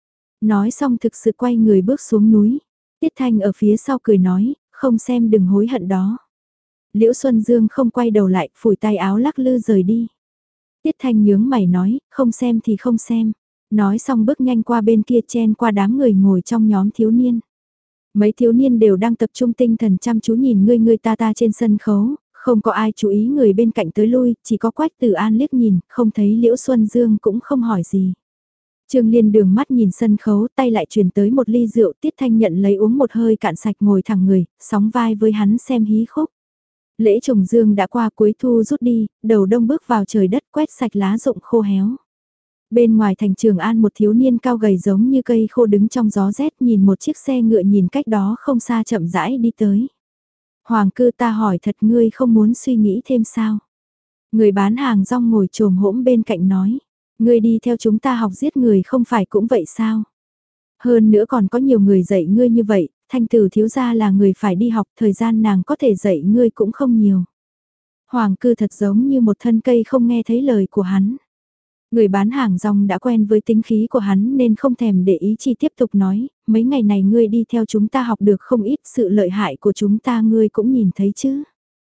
Nói xong thực sự quay người bước xuống núi. Tiết Thanh ở phía sau cười nói, không xem đừng hối hận đó. Liễu Xuân Dương không quay đầu lại, phủi tay áo lắc lư rời đi. Tiết Thanh nhướng mày nói, không xem thì không xem. Nói xong bước nhanh qua bên kia chen qua đám người ngồi trong nhóm thiếu niên. Mấy thiếu niên đều đang tập trung tinh thần chăm chú nhìn ngươi ngươi ta ta trên sân khấu, không có ai chú ý người bên cạnh tới lui, chỉ có Quách Tử An liếc nhìn, không thấy Liễu Xuân Dương cũng không hỏi gì. Trương Liên đường mắt nhìn sân khấu, tay lại truyền tới một ly rượu, Tiết Thanh nhận lấy uống một hơi cạn sạch ngồi thẳng người, sóng vai với hắn xem hí khúc. Lễ trồng dương đã qua, cuối thu rút đi, đầu đông bước vào trời đất quét sạch lá rụng khô héo. Bên ngoài thành Trường An một thiếu niên cao gầy giống như cây khô đứng trong gió rét nhìn một chiếc xe ngựa nhìn cách đó không xa chậm rãi đi tới. Hoàng cư ta hỏi thật ngươi không muốn suy nghĩ thêm sao? Người bán hàng rong ngồi trồm hỗn bên cạnh nói. Ngươi đi theo chúng ta học giết người không phải cũng vậy sao? Hơn nữa còn có nhiều người dạy ngươi như vậy, thanh tử thiếu gia là người phải đi học, thời gian nàng có thể dạy ngươi cũng không nhiều. Hoàng cư thật giống như một thân cây không nghe thấy lời của hắn. Người bán hàng rong đã quen với tính khí của hắn nên không thèm để ý chi tiếp tục nói, mấy ngày này ngươi đi theo chúng ta học được không ít, sự lợi hại của chúng ta ngươi cũng nhìn thấy chứ.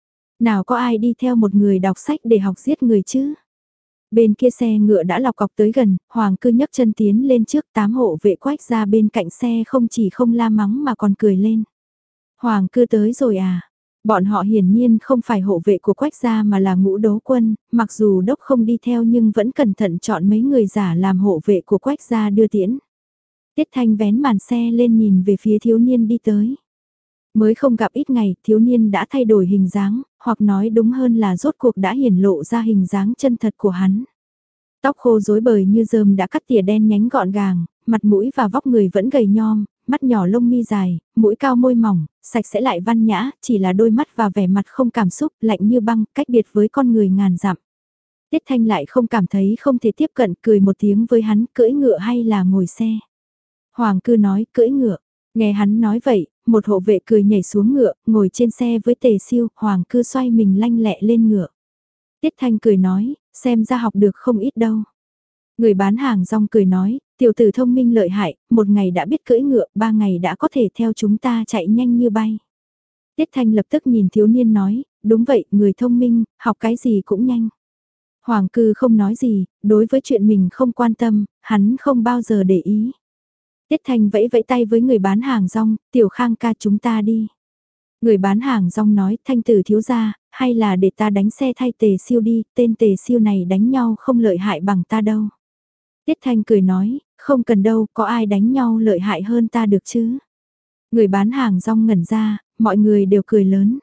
Nào có ai đi theo một người đọc sách để học giết người chứ. Bên kia xe ngựa đã lọc cọc tới gần, Hoàng cư nhấc chân tiến lên trước, tám hộ vệ Quách ra bên cạnh xe không chỉ không la mắng mà còn cười lên. Hoàng cư tới rồi à? Bọn họ hiển nhiên không phải hộ vệ của Quách gia mà là ngũ đấu quân, mặc dù đốc không đi theo nhưng vẫn cẩn thận chọn mấy người giả làm hộ vệ của Quách gia đưa tiễn. Tiết Thanh vén màn xe lên nhìn về phía thiếu niên đi tới. Mới không gặp ít ngày, thiếu niên đã thay đổi hình dáng, hoặc nói đúng hơn là rốt cuộc đã hiển lộ ra hình dáng chân thật của hắn. Tóc khô rối bời như rơm đã cắt tỉa đen nhánh gọn gàng, mặt mũi và vóc người vẫn gầy nhom, mắt nhỏ lông mi dài, mũi cao môi mỏng, sạch sẽ lại văn nhã, chỉ là đôi mắt và vẻ mặt không cảm xúc, lạnh như băng, cách biệt với con người ngàn dặm. Tiết Thanh lại không cảm thấy không thể tiếp cận, cười một tiếng với hắn, cưỡi ngựa hay là ngồi xe. Hoàng cư nói, cưỡi ngựa. Nghe hắn nói vậy, một hộ vệ cười nhảy xuống ngựa, ngồi trên xe với Tề Siêu, Hoàng Cư xoay mình lanh lẹ lên ngựa. Tiết Thanh cười nói, xem ra học được không ít đâu. Người bán hàng rong cười nói, tiểu tử thông minh lợi hại, một ngày đã biết cưỡi ngựa, ba ngày đã có thể theo chúng ta chạy nhanh như bay. Tiết Thanh lập tức nhìn thiếu niên nói, đúng vậy, người thông minh, học cái gì cũng nhanh. Hoàng Cư không nói gì, đối với chuyện mình không quan tâm, hắn không bao giờ để ý. Tiết Thanh vẫy vẫy tay với người bán hàng rong, tiểu Khang ca chúng ta đi. Người bán hàng rong nói, Thanh tử thiếu gia, hay là để ta đánh xe thay Tề Siêu đi, tên Tề Siêu này đánh nhau không lợi hại bằng ta đâu. Tiết Thanh cười nói, không cần đâu, có ai đánh nhau lợi hại hơn ta được chứ. Người bán hàng rong ngẩn ra, mọi người đều cười lớn.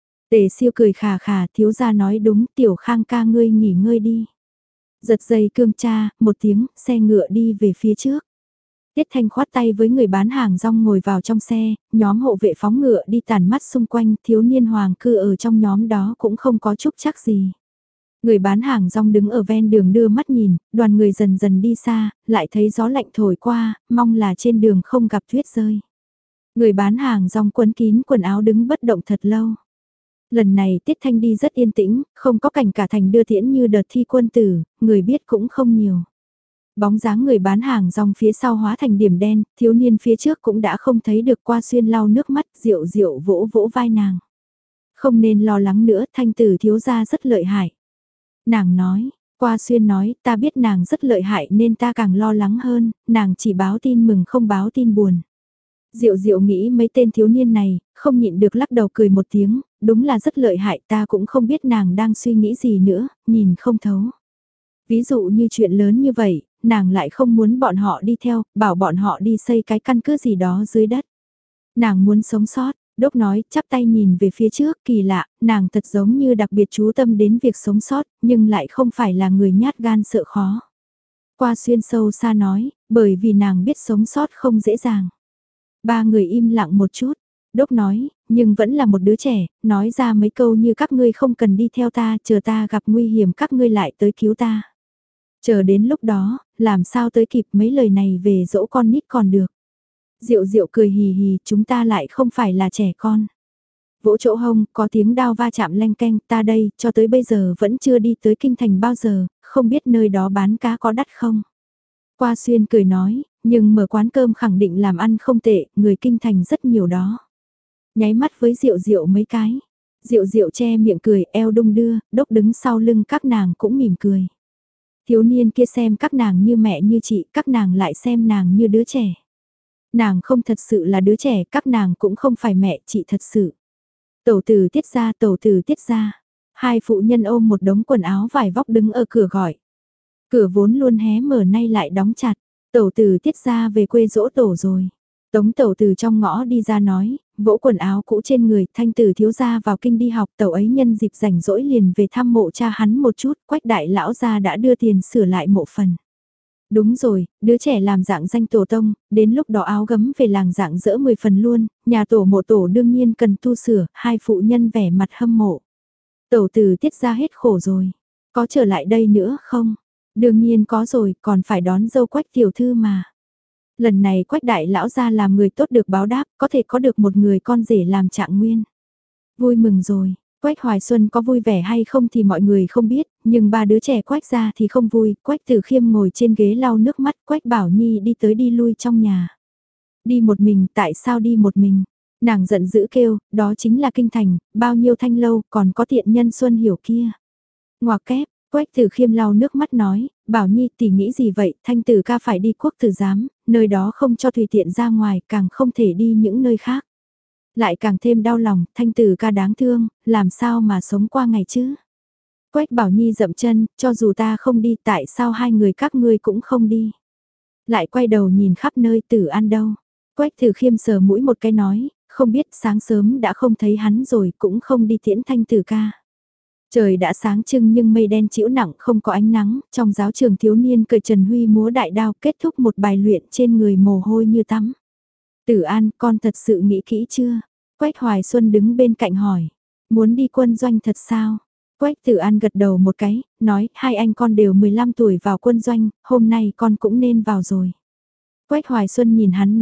Tề Siêu cười khà khà, thiếu gia nói đúng, tiểu Khang ca ngươi nghỉ ngơi đi. Giật dây cương cha, một tiếng, xe ngựa đi về phía trước. Tiết Thanh khoát tay với người bán hàng rong ngồi vào trong xe, nhóm hộ vệ phóng ngựa đi tản mắt xung quanh, thiếu niên Hoàng Cư ở trong nhóm đó cũng không có chút chắc gì. Người bán hàng rong đứng ở ven đường đưa mắt nhìn, đoàn người dần dần đi xa, lại thấy gió lạnh thổi qua, mong là trên đường không gặp tuyết rơi. Người bán hàng rong quấn kín quần áo đứng bất động thật lâu. Lần này Tiết Thanh đi rất yên tĩnh, không có cảnh cả thành đưa tiễn như đợt thi quân tử, người biết cũng không nhiều. Bóng dáng người bán hàng rong phía sau hóa thành điểm đen, thiếu niên phía trước cũng đã không thấy được qua xuyên lau nước mắt, rượu rượu vỗ vỗ vai nàng. Không nên lo lắng nữa, Thanh tử thiếu gia rất lợi hại. Nàng nói, qua xuyên nói, ta biết nàng rất lợi hại nên ta càng lo lắng hơn, nàng chỉ báo tin mừng không báo tin buồn. Diệu diệu nghĩ mấy tên thiếu niên này, không nhịn được lắc đầu cười một tiếng, đúng là rất lợi hại, ta cũng không biết nàng đang suy nghĩ gì nữa, nhìn không thấu. Ví dụ như chuyện lớn như vậy, nàng lại không muốn bọn họ đi theo, bảo bọn họ đi xây cái căn cứ gì đó dưới đất. Nàng muốn sống sót, Đốc nói, chắp tay nhìn về phía trước, kỳ lạ, nàng thật giống như đặc biệt chú tâm đến việc sống sót, nhưng lại không phải là người nhát gan sợ khó. Qua xuyên sâu xa nói, bởi vì nàng biết sống sót không dễ dàng. Ba người im lặng một chút, Đốc nói, nhưng vẫn là một đứa trẻ, nói ra mấy câu như các ngươi không cần đi theo ta, chờ ta gặp nguy hiểm các ngươi lại tới cứu ta. Chờ đến lúc đó, làm sao tới kịp mấy lời này về dỗ con nít còn được. Diệu diệu cười hì hì, chúng ta lại không phải là trẻ con. Vỗ chỗ hông, có tiếng đao va chạm leng keng, ta đây, cho tới bây giờ vẫn chưa đi tới kinh thành bao giờ, không biết nơi đó bán cá có đắt không. Qua xuyên cười nói, nhưng mở quán cơm khẳng định làm ăn không tệ, người kinh thành rất nhiều đó. Nháy mắt với Diệu Diệu mấy cái. Diệu Diệu che miệng cười, eo đung đưa, Đốc đứng sau lưng các nàng cũng mỉm cười. Thiếu niên kia xem các nàng như mẹ như chị, các nàng lại xem nàng như đứa trẻ. Nàng không thật sự là đứa trẻ, các nàng cũng không phải mẹ chị thật sự. Tẩu tử Tiết ra, tẩu tử Tiết ra. Hai phụ nhân ôm một đống quần áo vải vóc đứng ở cửa gọi. Cửa vốn luôn hé mở nay lại đóng chặt. Tẩu tử Tiết ra về quê dỗ tổ rồi. Tống tẩu từ trong ngõ đi ra nói, vỗ quần áo cũ trên người, Thanh tử thiếu gia vào kinh đi học, tẩu ấy nhân dịp rảnh rỗi liền về thăm mộ cha hắn một chút, Quách đại lão gia đã đưa tiền sửa lại mộ phần. Đúng rồi, đứa trẻ làm dạng danh tổ tông, đến lúc đó áo gấm về làng dạng dỡ mười phần luôn, nhà tổ mộ tổ đương nhiên cần tu sửa, hai phụ nhân vẻ mặt hâm mộ. Tẩu tử Tiết ra hết khổ rồi, có trở lại đây nữa không? Đương nhiên có rồi, còn phải đón dâu Quách tiểu thư mà. Lần này Quách đại lão gia làm người tốt được báo đáp, có thể có được một người con rể làm trạng nguyên. Vui mừng rồi, Quách Hoài Xuân có vui vẻ hay không thì mọi người không biết, nhưng ba đứa trẻ Quách ra thì không vui, Quách Tử Khiêm ngồi trên ghế lau nước mắt, Quách Bảo Nhi đi tới đi lui trong nhà. Đi một mình, tại sao đi một mình? Nàng giận dữ kêu, đó chính là kinh thành, bao nhiêu thanh lâu, còn có tiện nhân Xuân Hiểu kia. Ngoà kép, Quách Tử Khiêm lau nước mắt nói, Bảo Nhi tỷ nghĩ gì vậy, Thanh tử ca phải đi quốc tử giám, nơi đó không cho tùy tiện ra ngoài, càng không thể đi những nơi khác. Lại càng thêm đau lòng, Thanh tử ca đáng thương, làm sao mà sống qua ngày chứ? Quách Bảo Nhi dậm chân, cho dù ta không đi, tại sao hai người các ngươi cũng không đi? Lại quay đầu nhìn khắp nơi Tử An đâu? Quách Tử Khiêm sờ mũi một cái nói, không biết sáng sớm đã không thấy hắn rồi, cũng không đi tiễn Thanh tử ca. Trời đã sáng trưng nhưng mây đen trĩu nặng không có ánh nắng, trong giáo trường thiếu niên cởi Trần Huy múa đại đao kết thúc một bài luyện trên người mồ hôi như tắm. Tử An, con thật sự nghĩ kỹ chưa? Quách Hoài Xuân đứng bên cạnh hỏi, muốn đi quân doanh thật sao? Quách Tử An gật đầu một cái, nói, hai anh con đều mười lăm tuổi vào quân doanh, hôm nay con cũng nên vào rồi. Quách Hoài Xuân nhìn hắn nói,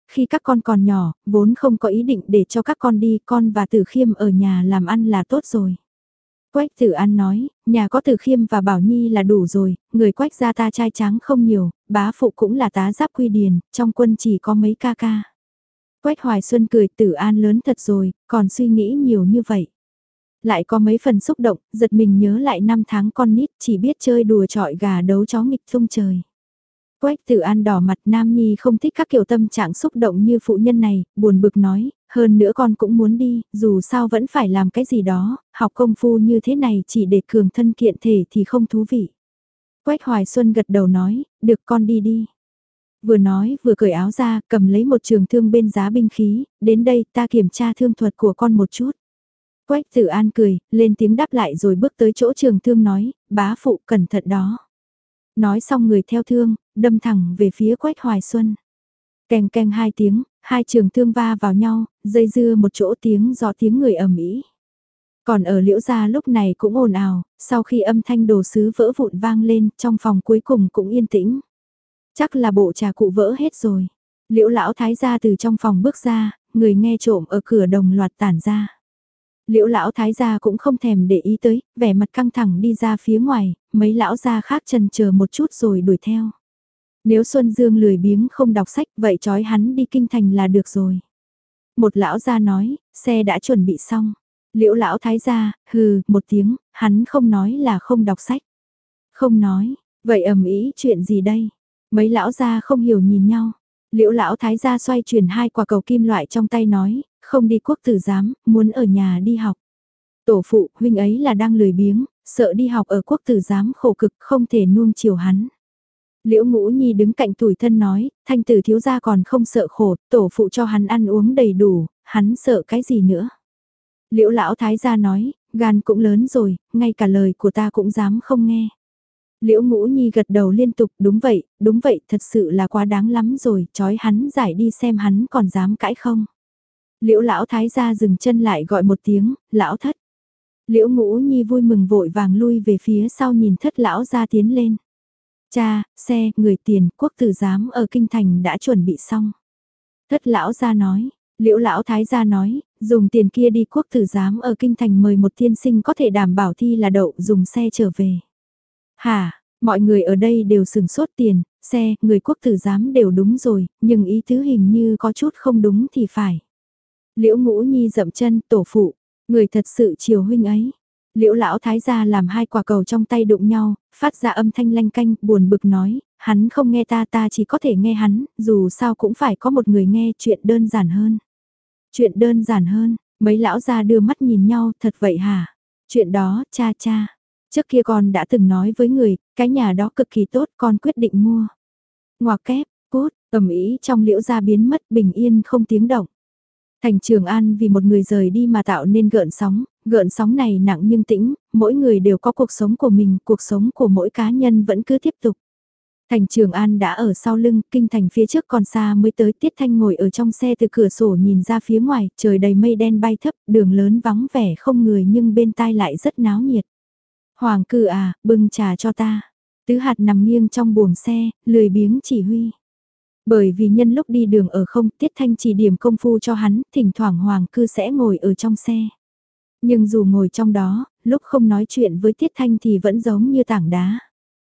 khi các con còn nhỏ, vốn không có ý định để cho các con đi, con và Tử Khiêm ở nhà làm ăn là tốt rồi. Quách Tử An nói, nhà có Tử Khiêm và Bảo Nhi là đủ rồi, người Quách gia ta trai tráng không nhiều, bá phụ cũng là tá giáp quy điền, trong quân chỉ có mấy ca ca. Quách Hoài Xuân cười, Tử An lớn thật rồi, còn suy nghĩ nhiều như vậy. Lại có mấy phần xúc động, giật mình nhớ lại năm tháng con nít chỉ biết chơi đùa trọi gà đấu chó nghịch tung trời. Quách Tử An đỏ mặt, Nam Nhi không thích các kiểu tâm trạng xúc động như phụ nhân này, buồn bực nói, hơn nữa con cũng muốn đi, dù sao vẫn phải làm cái gì đó, học công phu như thế này chỉ để cường thân kiện thể thì không thú vị. Quách Hoài Xuân gật đầu nói, được con đi đi. Vừa nói vừa cởi áo ra, cầm lấy một trường thương bên giá binh khí, đến đây ta kiểm tra thương thuật của con một chút. Quách Tử An cười, lên tiếng đáp lại rồi bước tới chỗ trường thương nói, bá phụ cẩn thận đó. Nói xong người theo thương, đâm thẳng về phía Quách Hoài Xuân. Keng keng hai tiếng, hai trường thương va vào nhau, dây dưa một chỗ tiếng gió tiếng người ầm ĩ. Còn ở Liễu gia lúc này cũng ồn ào, sau khi âm thanh đồ sứ vỡ vụn vang lên, trong phòng cuối cùng cũng yên tĩnh. Chắc là bộ trà cụ vỡ hết rồi. Liễu lão thái gia từ trong phòng bước ra, người nghe trộm ở cửa đồng loạt tản ra. Liễu lão thái gia cũng không thèm để ý tới, vẻ mặt căng thẳng đi ra phía ngoài, mấy lão gia khác chần chờ một chút rồi đuổi theo. Nếu Xuân Dương lười biếng không đọc sách vậy trói hắn đi kinh thành là được rồi. Một lão gia nói, xe đã chuẩn bị xong. Liễu lão thái gia, hừ, một tiếng, hắn không nói là không đọc sách. Không nói, vậy ầm ĩ chuyện gì đây? Mấy lão gia không hiểu nhìn nhau. Liễu lão thái gia xoay chuyển hai quả cầu kim loại trong tay nói, không đi quốc tử giám, muốn ở nhà đi học. Tổ phụ, huynh ấy là đang lười biếng, sợ đi học ở quốc tử giám khổ cực không thể nuông chiều hắn. Liễu Ngũ Nhi đứng cạnh tủi thân nói, thanh tử thiếu gia còn không sợ khổ, tổ phụ cho hắn ăn uống đầy đủ, hắn sợ cái gì nữa. Liễu lão thái gia nói, gan cũng lớn rồi, ngay cả lời của ta cũng dám không nghe. Liễu Ngũ Nhi gật đầu liên tục, đúng vậy, đúng vậy, thật sự là quá đáng lắm rồi, trói hắn giải đi xem hắn còn dám cãi không. Liễu lão thái gia dừng chân lại gọi một tiếng, lão thất. Liễu Ngũ Nhi vui mừng vội vàng lui về phía sau nhìn thất lão gia tiến lên. Cha, xe, người tiền, quốc tử giám ở kinh thành đã chuẩn bị xong. Thất lão gia nói, Liễu lão thái gia nói, dùng tiền kia đi quốc tử giám ở kinh thành mời một tiên sinh có thể đảm bảo thi là đậu dùng xe trở về. Hả, mọi người ở đây đều sừng sốt tiền, xe, người quốc tử giám đều đúng rồi, nhưng ý tứ hình như có chút không đúng thì phải. Liễu Ngũ Nhi dậm chân, tổ phụ, người thật sự chiều huynh ấy. Liễu lão thái gia làm hai quả cầu trong tay đụng nhau, phát ra âm thanh lanh canh, buồn bực nói, hắn không nghe ta ta chỉ có thể nghe hắn, dù sao cũng phải có một người nghe, chuyện đơn giản hơn. Chuyện đơn giản hơn, mấy lão gia đưa mắt nhìn nhau, thật vậy hả? Chuyện đó, cha cha. Trước kia con đã từng nói với người, cái nhà đó cực kỳ tốt, con quyết định mua. Ngoặc kép, cút, ầm ĩ trong Liễu gia biến mất bình yên không tiếng động. Thành Trường An vì một người rời đi mà tạo nên gợn sóng, gợn sóng này nặng nhưng tĩnh, mỗi người đều có cuộc sống của mình, cuộc sống của mỗi cá nhân vẫn cứ tiếp tục. Thành Trường An đã ở sau lưng, kinh thành phía trước còn xa mới tới, Tiết Thanh ngồi ở trong xe từ cửa sổ nhìn ra phía ngoài, trời đầy mây đen bay thấp, đường lớn vắng vẻ không người nhưng bên tai lại rất náo nhiệt. Hoàng cư à, bưng trà cho ta. Tứ Hạt nằm nghiêng trong buồng xe, lười biếng chỉ huy. Bởi vì nhân lúc đi đường ở không, Tiết Thanh chỉ điểm công phu cho hắn, thỉnh thoảng Hoàng cư sẽ ngồi ở trong xe. Nhưng dù ngồi trong đó, lúc không nói chuyện với Tiết Thanh thì vẫn giống như tảng đá.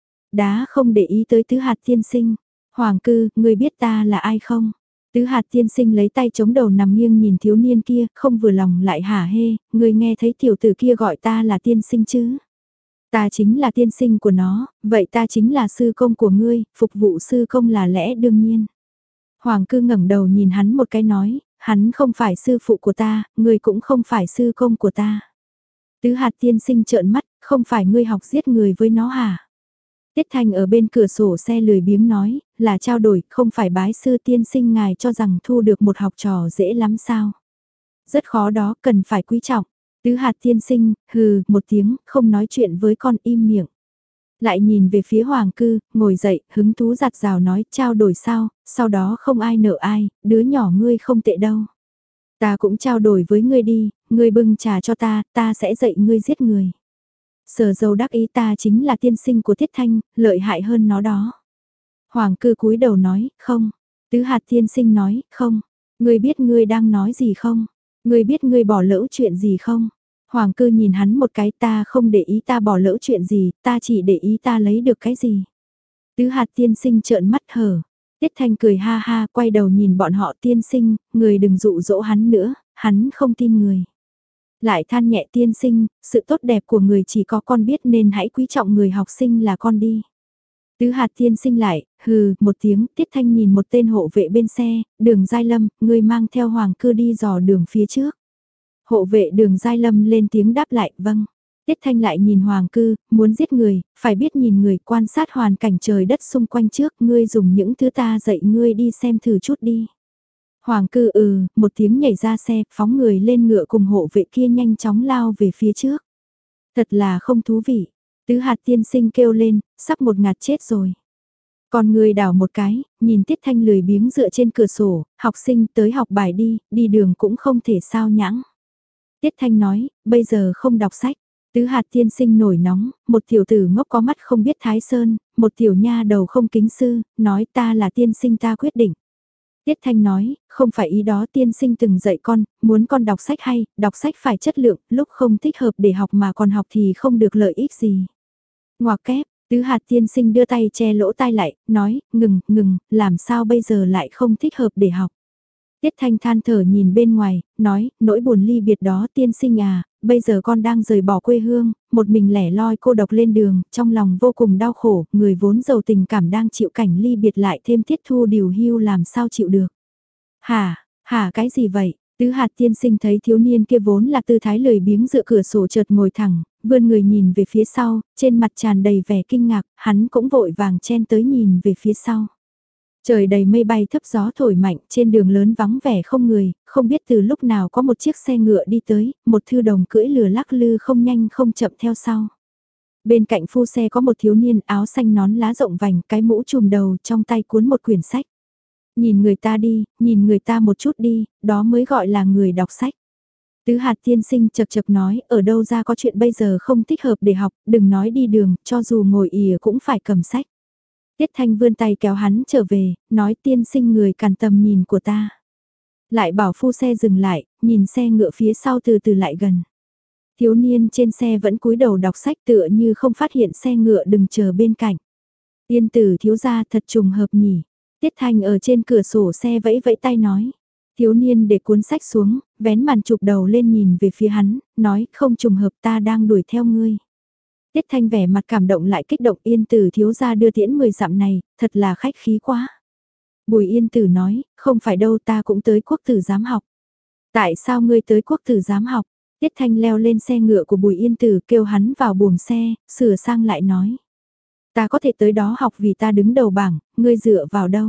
Đá không để ý tới Tứ Hạt tiên sinh. Hoàng cư, người biết ta là ai không? Tứ Hạt tiên sinh lấy tay chống đầu nằm nghiêng nhìn thiếu niên kia, không vừa lòng lại hả hê, người nghe thấy tiểu tử kia gọi ta là tiên sinh chứ? Ta chính là tiên sinh của nó, vậy ta chính là sư công của ngươi, phục vụ sư công là lẽ đương nhiên. Hoàng cư ngẩng đầu nhìn hắn một cái nói, hắn không phải sư phụ của ta, ngươi cũng không phải sư công của ta. Tứ Hạt tiên sinh trợn mắt, không phải ngươi học giết người với nó hả? Tiết Thanh ở bên cửa sổ xe lười biếng nói, là trao đổi, không phải bái sư tiên sinh ngài cho rằng thu được một học trò dễ lắm sao? Rất khó đó, cần phải quý trọng. Tứ Hạt tiên sinh, hừ, một tiếng, không nói chuyện với con im miệng. Lại nhìn về phía Hoàng cư, ngồi dậy, hứng thú giặt rào nói, trao đổi sao, sau đó không ai nợ ai, đứa nhỏ ngươi không tệ đâu. Ta cũng trao đổi với ngươi đi, ngươi bưng trà cho ta, ta sẽ dạy ngươi giết người. Sở dâu đắc ý ta chính là tiên sinh của Tiết Thanh, lợi hại hơn nó đó. Hoàng cư cúi đầu nói, không. Tứ hạt tiên sinh nói, không, ngươi biết ngươi đang nói gì không? Ngươi biết ngươi bỏ lỡ chuyện gì không? Hoàng cư nhìn hắn một cái, ta không để ý ta bỏ lỡ chuyện gì, ta chỉ để ý ta lấy được cái gì. Tứ hạt tiên sinh trợn mắt hở. Tiết Thanh cười ha ha, quay đầu nhìn bọn họ, tiên sinh, người đừng dụ dỗ hắn nữa, hắn không tin người. Lại than nhẹ, tiên sinh, sự tốt đẹp của người chỉ có con biết nên hãy quý trọng người học sinh là con đi. Tứ hạt tiên sinh lại, hừ, một tiếng, Tiết Thanh nhìn một tên hộ vệ bên xe, Đường Giai Lâm, người mang theo Hoàng cư đi dò đường phía trước. Hộ vệ Đường Giai Lâm lên tiếng đáp lại, vâng. Tiết Thanh lại nhìn Hoàng cư, muốn giết người, phải biết nhìn người, quan sát hoàn cảnh trời đất xung quanh trước, ngươi dùng những thứ ta dạy ngươi đi xem thử chút đi. Hoàng cư ừ, một tiếng nhảy ra xe, phóng người lên ngựa cùng hộ vệ kia nhanh chóng lao về phía trước. Thật là không thú vị. Tứ hạt tiên sinh kêu lên, sắp một ngạt chết rồi. Còn người đảo một cái, nhìn Tiết Thanh lười biếng dựa trên cửa sổ, học sinh tới học bài đi, đi đường cũng không thể sao nhãng. Tiết Thanh nói, bây giờ không đọc sách. Tứ hạt tiên sinh nổi nóng, một tiểu tử ngốc có mắt không biết thái sơn, một tiểu nha đầu không kính sư, nói ta là tiên sinh ta quyết định. Tiết Thanh nói, không phải ý đó, tiên sinh từng dạy con, muốn con đọc sách hay, đọc sách phải chất lượng, lúc không thích hợp để học mà còn học thì không được lợi ích gì. Ngoặc kép, tứ hạt tiên sinh đưa tay che lỗ tai lại, nói, ngừng, ngừng, làm sao bây giờ lại không thích hợp để học. Tiết Thanh than thở nhìn bên ngoài, nói, nỗi buồn ly biệt đó tiên sinh à, bây giờ con đang rời bỏ quê hương, một mình lẻ loi cô độc lên đường, trong lòng vô cùng đau khổ, người vốn giàu tình cảm đang chịu cảnh ly biệt lại thêm tiết thu điều hưu làm sao chịu được. Hả, hả cái gì vậy? Tứ hạt tiên sinh thấy thiếu niên kia vốn là tư thái lười biếng dựa cửa sổ chợt ngồi thẳng, vươn người nhìn về phía sau, trên mặt tràn đầy vẻ kinh ngạc, hắn cũng vội vàng chen tới nhìn về phía sau. Trời đầy mây bay thấp gió thổi mạnh, trên đường lớn vắng vẻ không người, không biết từ lúc nào có một chiếc xe ngựa đi tới, một thư đồng cưỡi lừa lắc lư không nhanh không chậm theo sau. Bên cạnh phu xe có một thiếu niên áo xanh nón lá rộng vành, cái mũ trùm đầu, trong tay cuốn một quyển sách. Nhìn người ta đi, nhìn người ta một chút đi, đó mới gọi là người đọc sách. Tứ hạt tiên sinh chật chật nói, ở đâu ra có chuyện bây giờ không thích hợp để học, đừng nói đi đường, cho dù ngồi ỉa cũng phải cầm sách. Tiết Thanh vươn tay kéo hắn trở về, nói tiên sinh người cản tầm nhìn của ta. Lại bảo phu xe dừng lại, nhìn xe ngựa phía sau từ từ lại gần. Thiếu niên trên xe vẫn cúi đầu đọc sách tựa như không phát hiện xe ngựa đừng chờ bên cạnh. Tiên tử thiếu gia thật trùng hợp nhỉ. Tiết Thanh ở trên cửa sổ xe vẫy vẫy tay nói. Thiếu niên để cuốn sách xuống, vén màn chụp đầu lên nhìn về phía hắn, nói không trùng hợp ta đang đuổi theo ngươi. Tiết Thanh vẻ mặt cảm động lại kích động, Yên Tử thiếu gia đưa tiễn mười dặm này, thật là khách khí quá. Bùi Yên Tử nói, không phải đâu ta cũng tới quốc tử giám học. Tại sao ngươi tới quốc tử giám học? Tiết Thanh leo lên xe ngựa của Bùi Yên Tử kêu hắn vào buồng xe, sửa sang lại nói. Ta có thể tới đó học vì ta đứng đầu bảng, ngươi dựa vào đâu?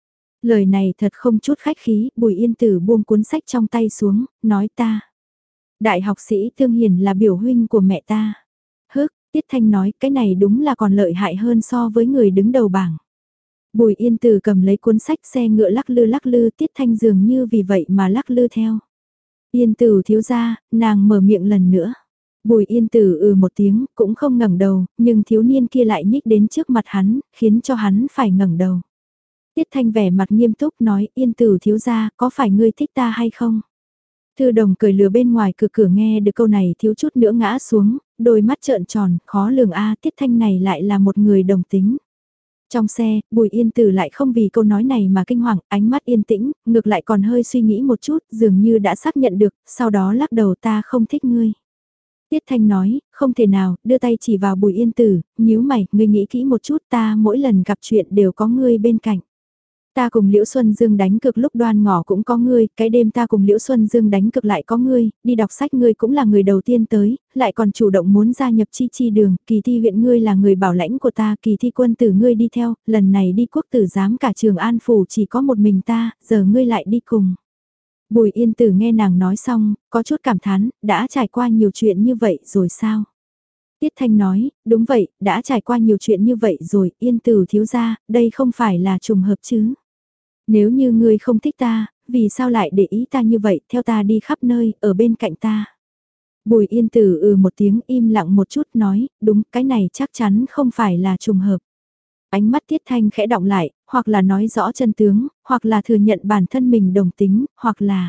Lời này thật không chút khách khí, Bùi Yên Tử buông cuốn sách trong tay xuống, nói ta. Đại học sĩ Tương Hiền là biểu huynh của mẹ ta. Hức, Tiết Thanh nói cái này đúng là còn lợi hại hơn so với người đứng đầu bảng. Bùi Yên Tử cầm lấy cuốn sách, xe ngựa lắc lư lắc lư, Tiết Thanh dường như vì vậy mà lắc lư theo. Yên Tử thiếu gia, nàng mở miệng lần nữa. Bùi Yên Tử ừ một tiếng, cũng không ngẩng đầu, nhưng thiếu niên kia lại nhích đến trước mặt hắn, khiến cho hắn phải ngẩng đầu. Tiết Thanh vẻ mặt nghiêm túc nói, Yên Tử thiếu gia, có phải ngươi thích ta hay không? Thư đồng cười lừa bên ngoài cửa cửa nghe được câu này thiếu chút nữa ngã xuống, đôi mắt trợn tròn, khó lường a, Tiết Thanh này lại là một người đồng tính. Trong xe, Bùi Yên Tử lại không vì câu nói này mà kinh hoàng, ánh mắt yên tĩnh, ngược lại còn hơi suy nghĩ một chút, dường như đã xác nhận được, sau đó lắc đầu ta không thích ngươi. Tiết Thanh nói, không thể nào, đưa tay chỉ vào Bùi Yên Tử, nhíu mày, ngươi nghĩ kỹ một chút, ta mỗi lần gặp chuyện đều có ngươi bên cạnh. Ta cùng Liễu Xuân Dương đánh cực lúc Đoan Ngọ cũng có ngươi, cái đêm ta cùng Liễu Xuân Dương đánh cực lại có ngươi, đi đọc sách ngươi cũng là người đầu tiên tới, lại còn chủ động muốn gia nhập chi chi đường, kỳ thi huyện ngươi là người bảo lãnh của ta, kỳ thi quân tử ngươi đi theo, lần này đi quốc tử giám cả trường An Phủ chỉ có một mình ta, giờ ngươi lại đi cùng. Bùi Yên Tử nghe nàng nói xong, có chút cảm thán, đã trải qua nhiều chuyện như vậy rồi sao? Tiết Thanh nói, đúng vậy, đã trải qua nhiều chuyện như vậy rồi, Yên Tử thiếu gia, đây không phải là trùng hợp chứ? Nếu như ngươi không thích ta, vì sao lại để ý ta như vậy, theo ta đi khắp nơi, ở bên cạnh ta? Bùi Yên Tử ừ một tiếng im lặng một chút nói, đúng, cái này chắc chắn không phải là trùng hợp. Ánh mắt Tiết Thanh khẽ động lại, hoặc là nói rõ chân tướng, hoặc là thừa nhận bản thân mình đồng tính, hoặc là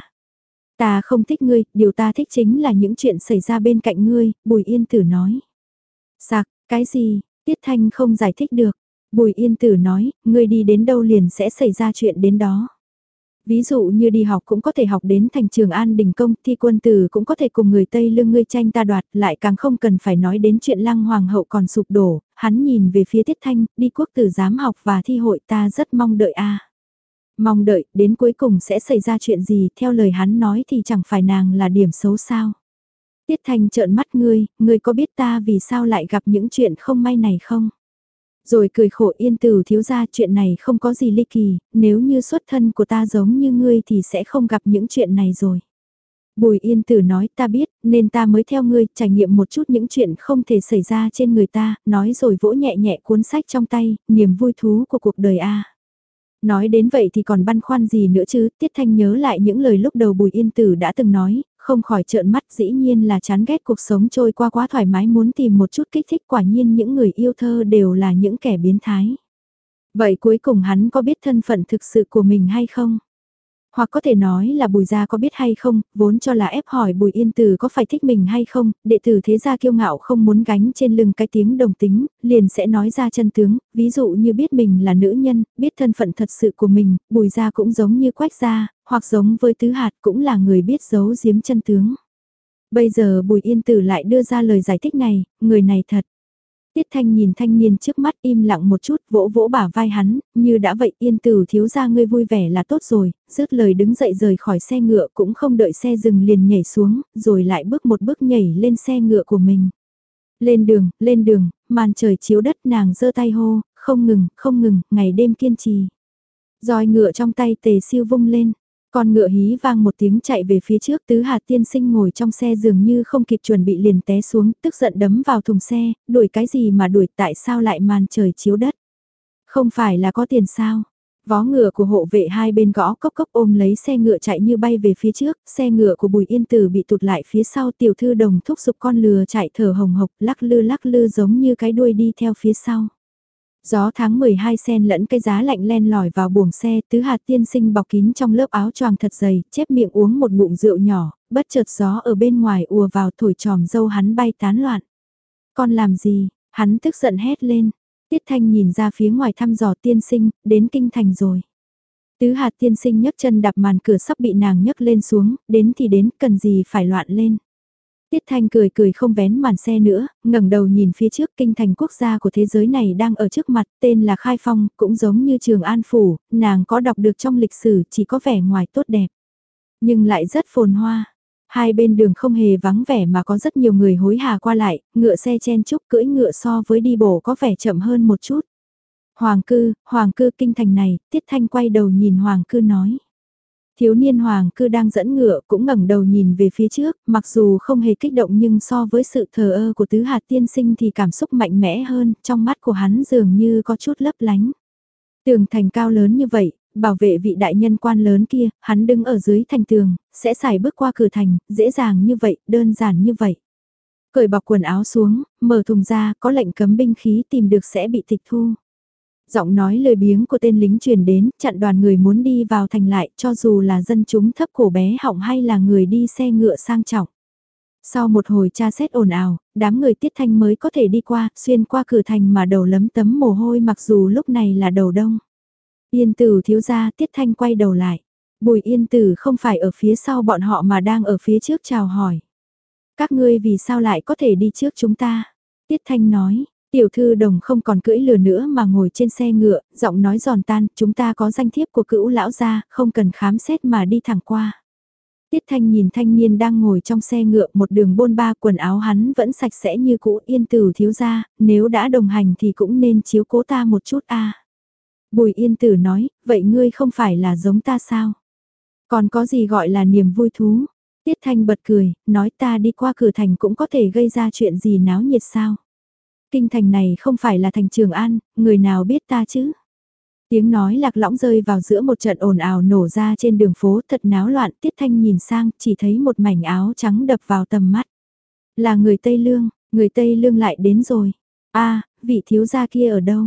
ta không thích ngươi, điều ta thích chính là những chuyện xảy ra bên cạnh ngươi, Bùi Yên Tử nói. Sạc, cái gì, Tiết Thanh không giải thích được. Bùi Yên Tử nói, ngươi đi đến đâu liền sẽ xảy ra chuyện đến đó. Ví dụ như đi học cũng có thể học đến thành Trường An đình công, thi quân tử cũng có thể cùng người Tây lương ngươi tranh ta đoạt, lại càng không cần phải nói đến chuyện Lăng Hoàng hậu còn sụp đổ, hắn nhìn về phía Tiết Thanh, đi quốc tử giám học và thi hội ta rất mong đợi a. Mong đợi, đến cuối cùng sẽ xảy ra chuyện gì, theo lời hắn nói thì chẳng phải nàng là điểm xấu sao. Tiết Thanh trợn mắt ngươi, ngươi có biết ta vì sao lại gặp những chuyện không may này không? Rồi cười khổ Yên Tử thiếu gia chuyện này không có gì ly kỳ, nếu như xuất thân của ta giống như ngươi thì sẽ không gặp những chuyện này rồi. Bùi Yên Tử nói ta biết, nên ta mới theo ngươi, trải nghiệm một chút những chuyện không thể xảy ra trên người ta, nói rồi vỗ nhẹ nhẹ cuốn sách trong tay, niềm vui thú của cuộc đời a. Nói đến vậy thì còn băn khoăn gì nữa chứ, Tiết Thanh nhớ lại những lời lúc đầu Bùi Yên Tử đã từng nói, không khỏi trợn mắt dĩ nhiên là chán ghét cuộc sống trôi qua quá thoải mái muốn tìm một chút kích thích quả nhiên những người yêu thơ đều là những kẻ biến thái. Vậy cuối cùng hắn có biết thân phận thực sự của mình hay không? Hoặc có thể nói là Bùi gia có biết hay không, vốn cho là ép hỏi Bùi Yên Tử có phải thích mình hay không, đệ tử thế gia kiêu ngạo không muốn gánh trên lưng cái tiếng đồng tính, liền sẽ nói ra chân tướng, ví dụ như biết mình là nữ nhân, biết thân phận thật sự của mình, Bùi gia cũng giống như Quách gia, hoặc giống với Tứ Hạt cũng là người biết giấu giếm chân tướng. Bây giờ Bùi Yên Tử lại đưa ra lời giải thích này, người này thật. Tiết Thanh nhìn thanh niên trước mắt im lặng một chút vỗ vỗ bả vai hắn, như đã vậy Yên Tử thiếu gia ngươi vui vẻ là tốt rồi, dứt lời đứng dậy rời khỏi xe ngựa cũng không đợi xe dừng liền nhảy xuống, rồi lại bước một bước nhảy lên xe ngựa của mình. Lên đường, lên đường, màn trời chiếu đất nàng giơ tay hô, không ngừng, không ngừng, ngày đêm kiên trì. Roi ngựa trong tay Tề Siêu vung lên. Con ngựa hí vang một tiếng chạy về phía trước Tứ Hạt tiên sinh ngồi trong xe dường như không kịp chuẩn bị liền té xuống, tức giận đấm vào thùng xe, đuổi cái gì mà đuổi tại sao lại màn trời chiếu đất. Không phải là có tiền sao? Vó ngựa của hộ vệ hai bên gõ cốc cốc ôm lấy xe ngựa chạy như bay về phía trước, xe ngựa của Bùi Yên Tử bị tụt lại phía sau tiểu thư đồng thúc giục con lừa chạy thở hồng hộc lắc lư lắc lư giống như cái đuôi đi theo phía sau. Gió tháng mười hai sen lẫn cái giá lạnh len lỏi vào buồng xe, Tứ Hạt tiên sinh bọc kín trong lớp áo choàng thật dày, chép miệng uống một bụng rượu nhỏ, bất chợt gió ở bên ngoài ùa vào thổi tròm dâu hắn bay tán loạn. Con làm gì? Hắn tức giận hét lên. Tiết Thanh nhìn ra phía ngoài thăm dò tiên sinh, đến kinh thành rồi. Tứ Hạt tiên sinh nhấc chân đạp màn cửa sắp bị nàng nhấc lên xuống, đến thì đến, cần gì phải loạn lên. Tiết Thanh cười cười không vén màn xe nữa, ngẩng đầu nhìn phía trước kinh thành quốc gia của thế giới này đang ở trước mặt, tên là Khai Phong, cũng giống như Trường An Phủ, nàng có đọc được trong lịch sử chỉ có vẻ ngoài tốt đẹp. Nhưng lại rất phồn hoa. Hai bên đường không hề vắng vẻ mà có rất nhiều người hối hả qua lại, ngựa xe chen chúc cưỡi ngựa so với đi bộ có vẻ chậm hơn một chút. Hoàng cư, Hoàng cư kinh thành này, Tiết Thanh quay đầu nhìn Hoàng cư nói. Thiếu niên Hoàng cư đang dẫn ngựa cũng ngẩng đầu nhìn về phía trước, mặc dù không hề kích động nhưng so với sự thờ ơ của Tứ Hạt tiên sinh thì cảm xúc mạnh mẽ hơn, trong mắt của hắn dường như có chút lấp lánh. Tường thành cao lớn như vậy, bảo vệ vị đại nhân quan lớn kia, hắn đứng ở dưới thành tường, sẽ xài bước qua cửa thành, dễ dàng như vậy, đơn giản như vậy. Cởi bọc quần áo xuống, mở thùng ra, có lệnh cấm binh khí tìm được sẽ bị tịch thu. Giọng nói lời biếng của tên lính truyền đến, chặn đoàn người muốn đi vào thành lại, cho dù là dân chúng thấp cổ bé họng hay là người đi xe ngựa sang trọng. Sau một hồi tra xét ồn ào, đám người Tiết Thanh mới có thể đi qua, xuyên qua cửa thành mà đầu lấm tấm mồ hôi mặc dù lúc này là đầu đông. Yên Tử thiếu gia, Tiết Thanh quay đầu lại. Bùi Yên Tử không phải ở phía sau bọn họ mà đang ở phía trước chào hỏi. Các ngươi vì sao lại có thể đi trước chúng ta? Tiết Thanh nói. Tiểu thư đồng không còn cưỡi lừa nữa mà ngồi trên xe ngựa, giọng nói giòn tan, chúng ta có danh thiếp của cữu lão gia, không cần khám xét mà đi thẳng qua. Tiết Thanh nhìn thanh niên đang ngồi trong xe ngựa một đường bôn ba quần áo hắn vẫn sạch sẽ như cũ Yên Tử thiếu gia, nếu đã đồng hành thì cũng nên chiếu cố ta một chút a. Bùi Yên Tử nói, vậy ngươi không phải là giống ta sao? Còn có gì gọi là niềm vui thú? Tiết Thanh bật cười, nói ta đi qua cửa thành cũng có thể gây ra chuyện gì náo nhiệt sao? Kinh thành này không phải là thành Trường An, người nào biết ta chứ? Tiếng nói lạc lõng rơi vào giữa một trận ồn ào nổ ra trên đường phố thật náo loạn. Tiết Thanh nhìn sang chỉ thấy một mảnh áo trắng đập vào tầm mắt. Là người Tây Lương, người Tây Lương lại đến rồi. A, vị thiếu gia kia ở đâu?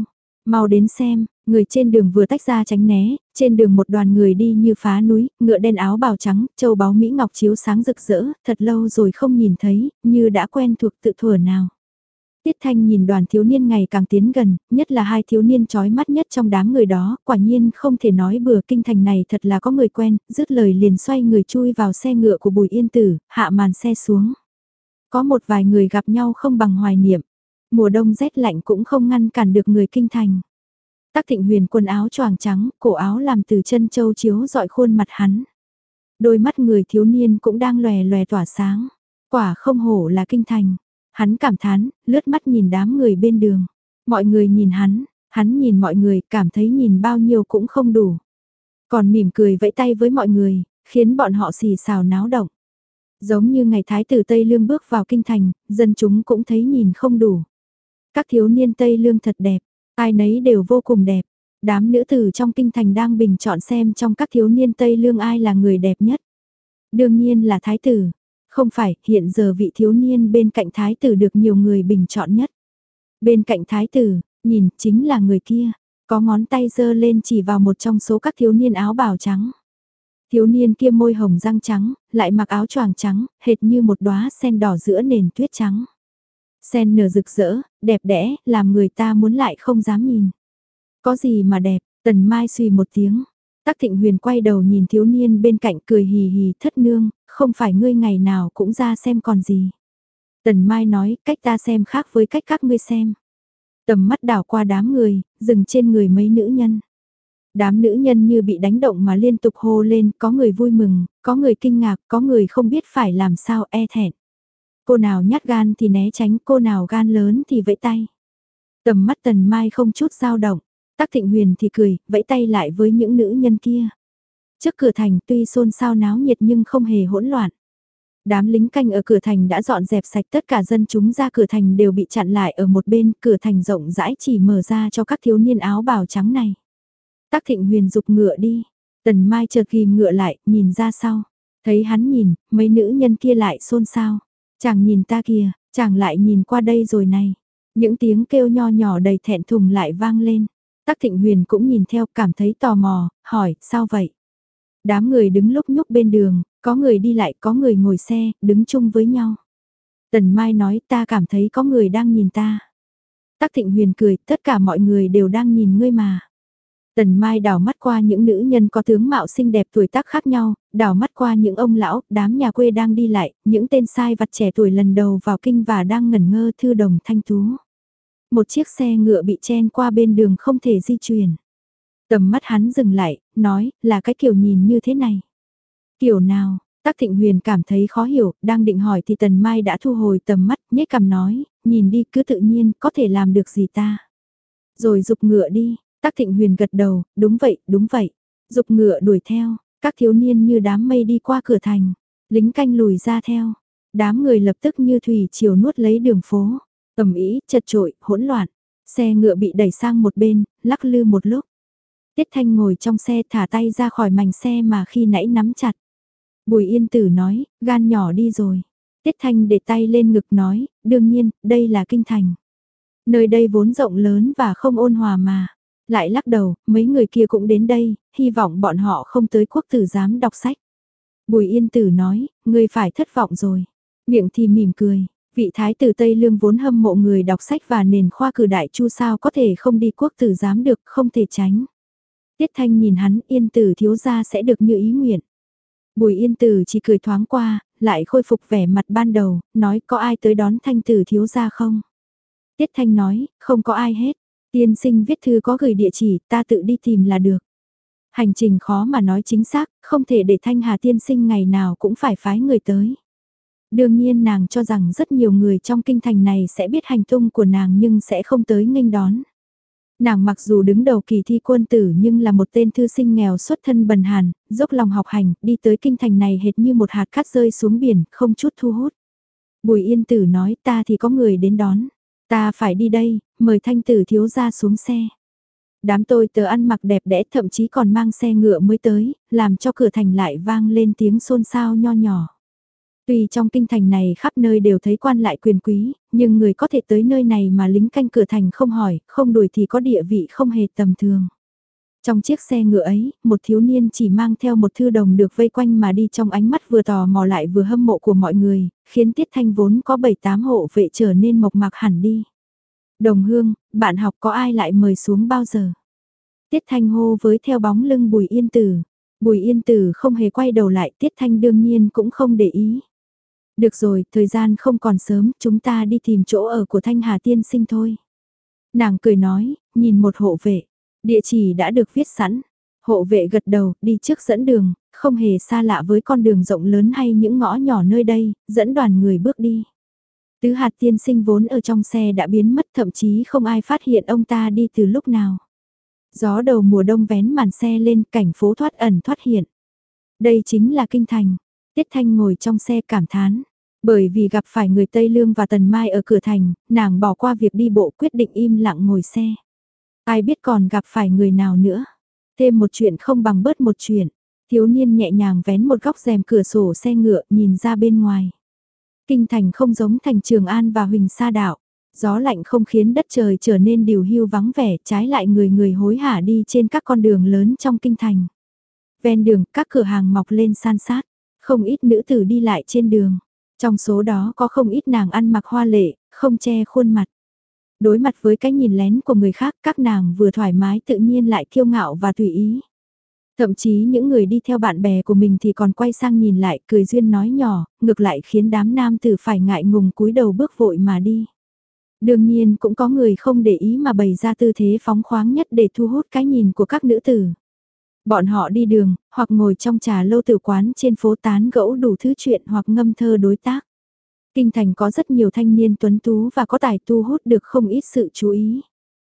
Mau đến xem, người trên đường vừa tách ra tránh né, trên đường một đoàn người đi như phá núi, ngựa đen áo bào trắng, châu báu Mỹ Ngọc chiếu sáng rực rỡ, thật lâu rồi không nhìn thấy, như đã quen thuộc tự thuở nào. Tiết Thanh nhìn đoàn thiếu niên ngày càng tiến gần, nhất là hai thiếu niên chói mắt nhất trong đám người đó, quả nhiên không thể nói bừa, kinh thành này thật là có người quen, dứt lời liền xoay người chui vào xe ngựa của Bùi Yên Tử, hạ màn xe xuống. Có một vài người gặp nhau không bằng hoài niệm, mùa đông rét lạnh cũng không ngăn cản được người kinh thành. Tắc Thịnh Huyền quần áo choàng trắng, cổ áo làm từ chân châu chiếu dọi khuôn mặt hắn. Đôi mắt người thiếu niên cũng đang lòe lòe tỏa sáng, quả không hổ là kinh thành. Hắn cảm thán, lướt mắt nhìn đám người bên đường. Mọi người nhìn hắn, hắn nhìn mọi người, cảm thấy nhìn bao nhiêu cũng không đủ. Còn mỉm cười vẫy tay với mọi người, khiến bọn họ xì xào náo động. Giống như ngày Thái tử Tây Lương bước vào kinh thành, dân chúng cũng thấy nhìn không đủ. Các thiếu niên Tây Lương thật đẹp, ai nấy đều vô cùng đẹp. Đám nữ tử trong kinh thành đang bình chọn xem trong các thiếu niên Tây Lương ai là người đẹp nhất. Đương nhiên là Thái tử. Không phải, hiện giờ vị thiếu niên bên cạnh thái tử được nhiều người bình chọn nhất. Bên cạnh thái tử, nhìn, chính là người kia, có ngón tay giơ lên chỉ vào một trong số các thiếu niên áo bào trắng. Thiếu niên kia môi hồng răng trắng, lại mặc áo choàng trắng, hệt như một đóa sen đỏ giữa nền tuyết trắng. Sen nở rực rỡ, đẹp đẽ, làm người ta muốn lại không dám nhìn. Có gì mà đẹp, Tần Mai suy một tiếng. Tắc Thịnh Huyền quay đầu nhìn thiếu niên bên cạnh cười hì hì, thất nương, không phải ngươi ngày nào cũng ra xem còn gì. Tần Mai nói, cách ta xem khác với cách các ngươi xem. Tầm mắt đảo qua đám người, dừng trên người mấy nữ nhân. Đám nữ nhân như bị đánh động mà liên tục hô lên, có người vui mừng, có người kinh ngạc, có người không biết phải làm sao e thẹn. Cô nào nhát gan thì né tránh, cô nào gan lớn thì vẫy tay. Tầm mắt Tần Mai không chút dao động. Tắc Thịnh Huyền thì cười, vẫy tay lại với những nữ nhân kia. Trước cửa thành tuy xôn xao náo nhiệt nhưng không hề hỗn loạn. Đám lính canh ở cửa thành đã dọn dẹp sạch, tất cả dân chúng ra cửa thành đều bị chặn lại ở một bên, cửa thành rộng rãi chỉ mở ra cho các thiếu niên áo bào trắng này. Tắc Thịnh Huyền dục ngựa đi, Tần Mai chợt ghim ngựa lại, nhìn ra sau. Thấy hắn nhìn, mấy nữ nhân kia lại xôn xao. Chàng nhìn ta kìa, chàng lại nhìn qua đây rồi này. Những tiếng kêu nho nhỏ đầy thẹn thùng lại vang lên. Tắc Thịnh Huyền cũng nhìn theo, cảm thấy tò mò, hỏi, sao vậy? Đám người đứng lúc nhúc bên đường, có người đi lại, có người ngồi xe, đứng chung với nhau. Tần Mai nói, ta cảm thấy có người đang nhìn ta. Tắc Thịnh Huyền cười, tất cả mọi người đều đang nhìn ngươi mà. Tần Mai đảo mắt qua những nữ nhân có tướng mạo xinh đẹp tuổi tác khác nhau, đảo mắt qua những ông lão, đám nhà quê đang đi lại, những tên sai vặt trẻ tuổi lần đầu vào kinh và đang ngẩn ngơ thư đồng thanh tú. Một chiếc xe ngựa bị chen qua bên đường không thể di chuyển. Tầm mắt hắn dừng lại, nói, là cái kiểu nhìn như thế này. Kiểu nào, Tắc Thịnh Huyền cảm thấy khó hiểu, đang định hỏi thì Tần Mai đã thu hồi tầm mắt, nhếch cằm nói, nhìn đi cứ tự nhiên, có thể làm được gì ta. Rồi dục ngựa đi, Tắc Thịnh Huyền gật đầu, đúng vậy, đúng vậy. Dục ngựa đuổi theo, các thiếu niên như đám mây đi qua cửa thành, lính canh lùi ra theo. Đám người lập tức như thủy triều nuốt lấy đường phố, ầm ĩ, chật chội, hỗn loạn. Xe ngựa bị đẩy sang một bên, lắc lư một lúc. Tiết Thanh ngồi trong xe thả tay ra khỏi mành xe mà khi nãy nắm chặt. Bùi Yên Tử nói, gan nhỏ đi rồi. Tiết Thanh để tay lên ngực nói, đương nhiên, đây là kinh thành. Nơi đây vốn rộng lớn và không ôn hòa mà. Lại lắc đầu, mấy người kia cũng đến đây, hy vọng bọn họ không tới quốc tử giám đọc sách. Bùi Yên Tử nói, ngươi phải thất vọng rồi. Miệng thì mỉm cười, vị thái tử Tây Lương vốn hâm mộ người đọc sách và nền khoa cử đại chu sao có thể không đi quốc tử giám được, không thể tránh. Tiết Thanh nhìn hắn, Yên Tử thiếu gia sẽ được như ý nguyện. Bùi Yên Tử chỉ cười thoáng qua, lại khôi phục vẻ mặt ban đầu, nói có ai tới đón Thanh Tử thiếu gia không? Tiết Thanh nói, không có ai hết. Tiên sinh viết thư có gửi địa chỉ, ta tự đi tìm là được. Hành trình khó mà nói chính xác, không thể để Thanh Hà tiên sinh ngày nào cũng phải phái người tới. Đương nhiên nàng cho rằng rất nhiều người trong kinh thành này sẽ biết hành tung của nàng nhưng sẽ không tới nghênh đón. Nàng mặc dù đứng đầu kỳ thi quân tử nhưng là một tên thư sinh nghèo xuất thân bần hàn, dốc lòng học hành, đi tới kinh thành này hệt như một hạt cát rơi xuống biển, không chút thu hút. Bùi Yên Tử nói ta thì có người đến đón, ta phải đi đây, mời Thanh Tử thiếu gia xuống xe. Đám tôi tớ ăn mặc đẹp đẽ thậm chí còn mang xe ngựa mới tới, làm cho cửa thành lại vang lên tiếng xôn xao nho nhỏ. Tuy trong kinh thành này khắp nơi đều thấy quan lại quyền quý, nhưng người có thể tới nơi này mà lính canh cửa thành không hỏi, không đuổi thì có địa vị không hề tầm thường. Trong chiếc xe ngựa ấy, một thiếu niên chỉ mang theo một thư đồng được vây quanh mà đi trong ánh mắt vừa tò mò lại vừa hâm mộ của mọi người, khiến Tiết Thanh vốn có bảy tám hộ vệ trở nên mộc mạc hẳn đi. Đồng hương, bạn học có ai lại mời xuống bao giờ? Tiết Thanh hô với theo bóng lưng Bùi Yên Tử. Bùi Yên Tử không hề quay đầu lại, Tiết Thanh đương nhiên cũng không để ý. Được rồi, thời gian không còn sớm, chúng ta đi tìm chỗ ở của Thanh Hà tiên sinh thôi. Nàng cười nói, nhìn một hộ vệ. Địa chỉ đã được viết sẵn. Hộ vệ gật đầu, đi trước dẫn đường, không hề xa lạ với con đường rộng lớn hay những ngõ nhỏ nơi đây, dẫn đoàn người bước đi. Tứ hạt tiên sinh vốn ở trong xe đã biến mất, thậm chí không ai phát hiện ông ta đi từ lúc nào. Gió đầu mùa đông vén màn xe lên, cảnh phố thoát ẩn thoát hiện. Đây chính là kinh thành. Tiết Thanh ngồi trong xe cảm thán. Bởi vì gặp phải người Tây Lương và Tần Mai ở cửa thành, nàng bỏ qua việc đi bộ, quyết định im lặng ngồi xe. Ai biết còn gặp phải người nào nữa. Thêm một chuyện không bằng bớt một chuyện. Thiếu niên nhẹ nhàng vén một góc rèm cửa sổ xe ngựa, nhìn ra bên ngoài. Kinh thành không giống thành Trường An và Huỳnh Sa Đạo. Gió lạnh không khiến đất trời trở nên điều hưu vắng vẻ, trái lại người người hối hả đi trên các con đường lớn trong kinh thành. Ven đường, các cửa hàng mọc lên san sát, không ít nữ tử đi lại trên đường. Trong số đó có không ít nàng ăn mặc hoa lệ, không che khuôn mặt. Đối mặt với cái nhìn lén của người khác, các nàng vừa thoải mái tự nhiên lại kiêu ngạo và tùy ý. Thậm chí những người đi theo bạn bè của mình thì còn quay sang nhìn lại, cười duyên nói nhỏ, ngược lại khiến đám nam tử phải ngại ngùng cúi đầu bước vội mà đi. Đương nhiên cũng có người không để ý mà bày ra tư thế phóng khoáng nhất để thu hút cái nhìn của các nữ tử. Bọn họ đi đường, hoặc ngồi trong trà lâu tử quán trên phố tán gẫu đủ thứ chuyện hoặc ngâm thơ đối tác. Kinh thành có rất nhiều thanh niên tuấn tú và có tài thu hút được không ít sự chú ý.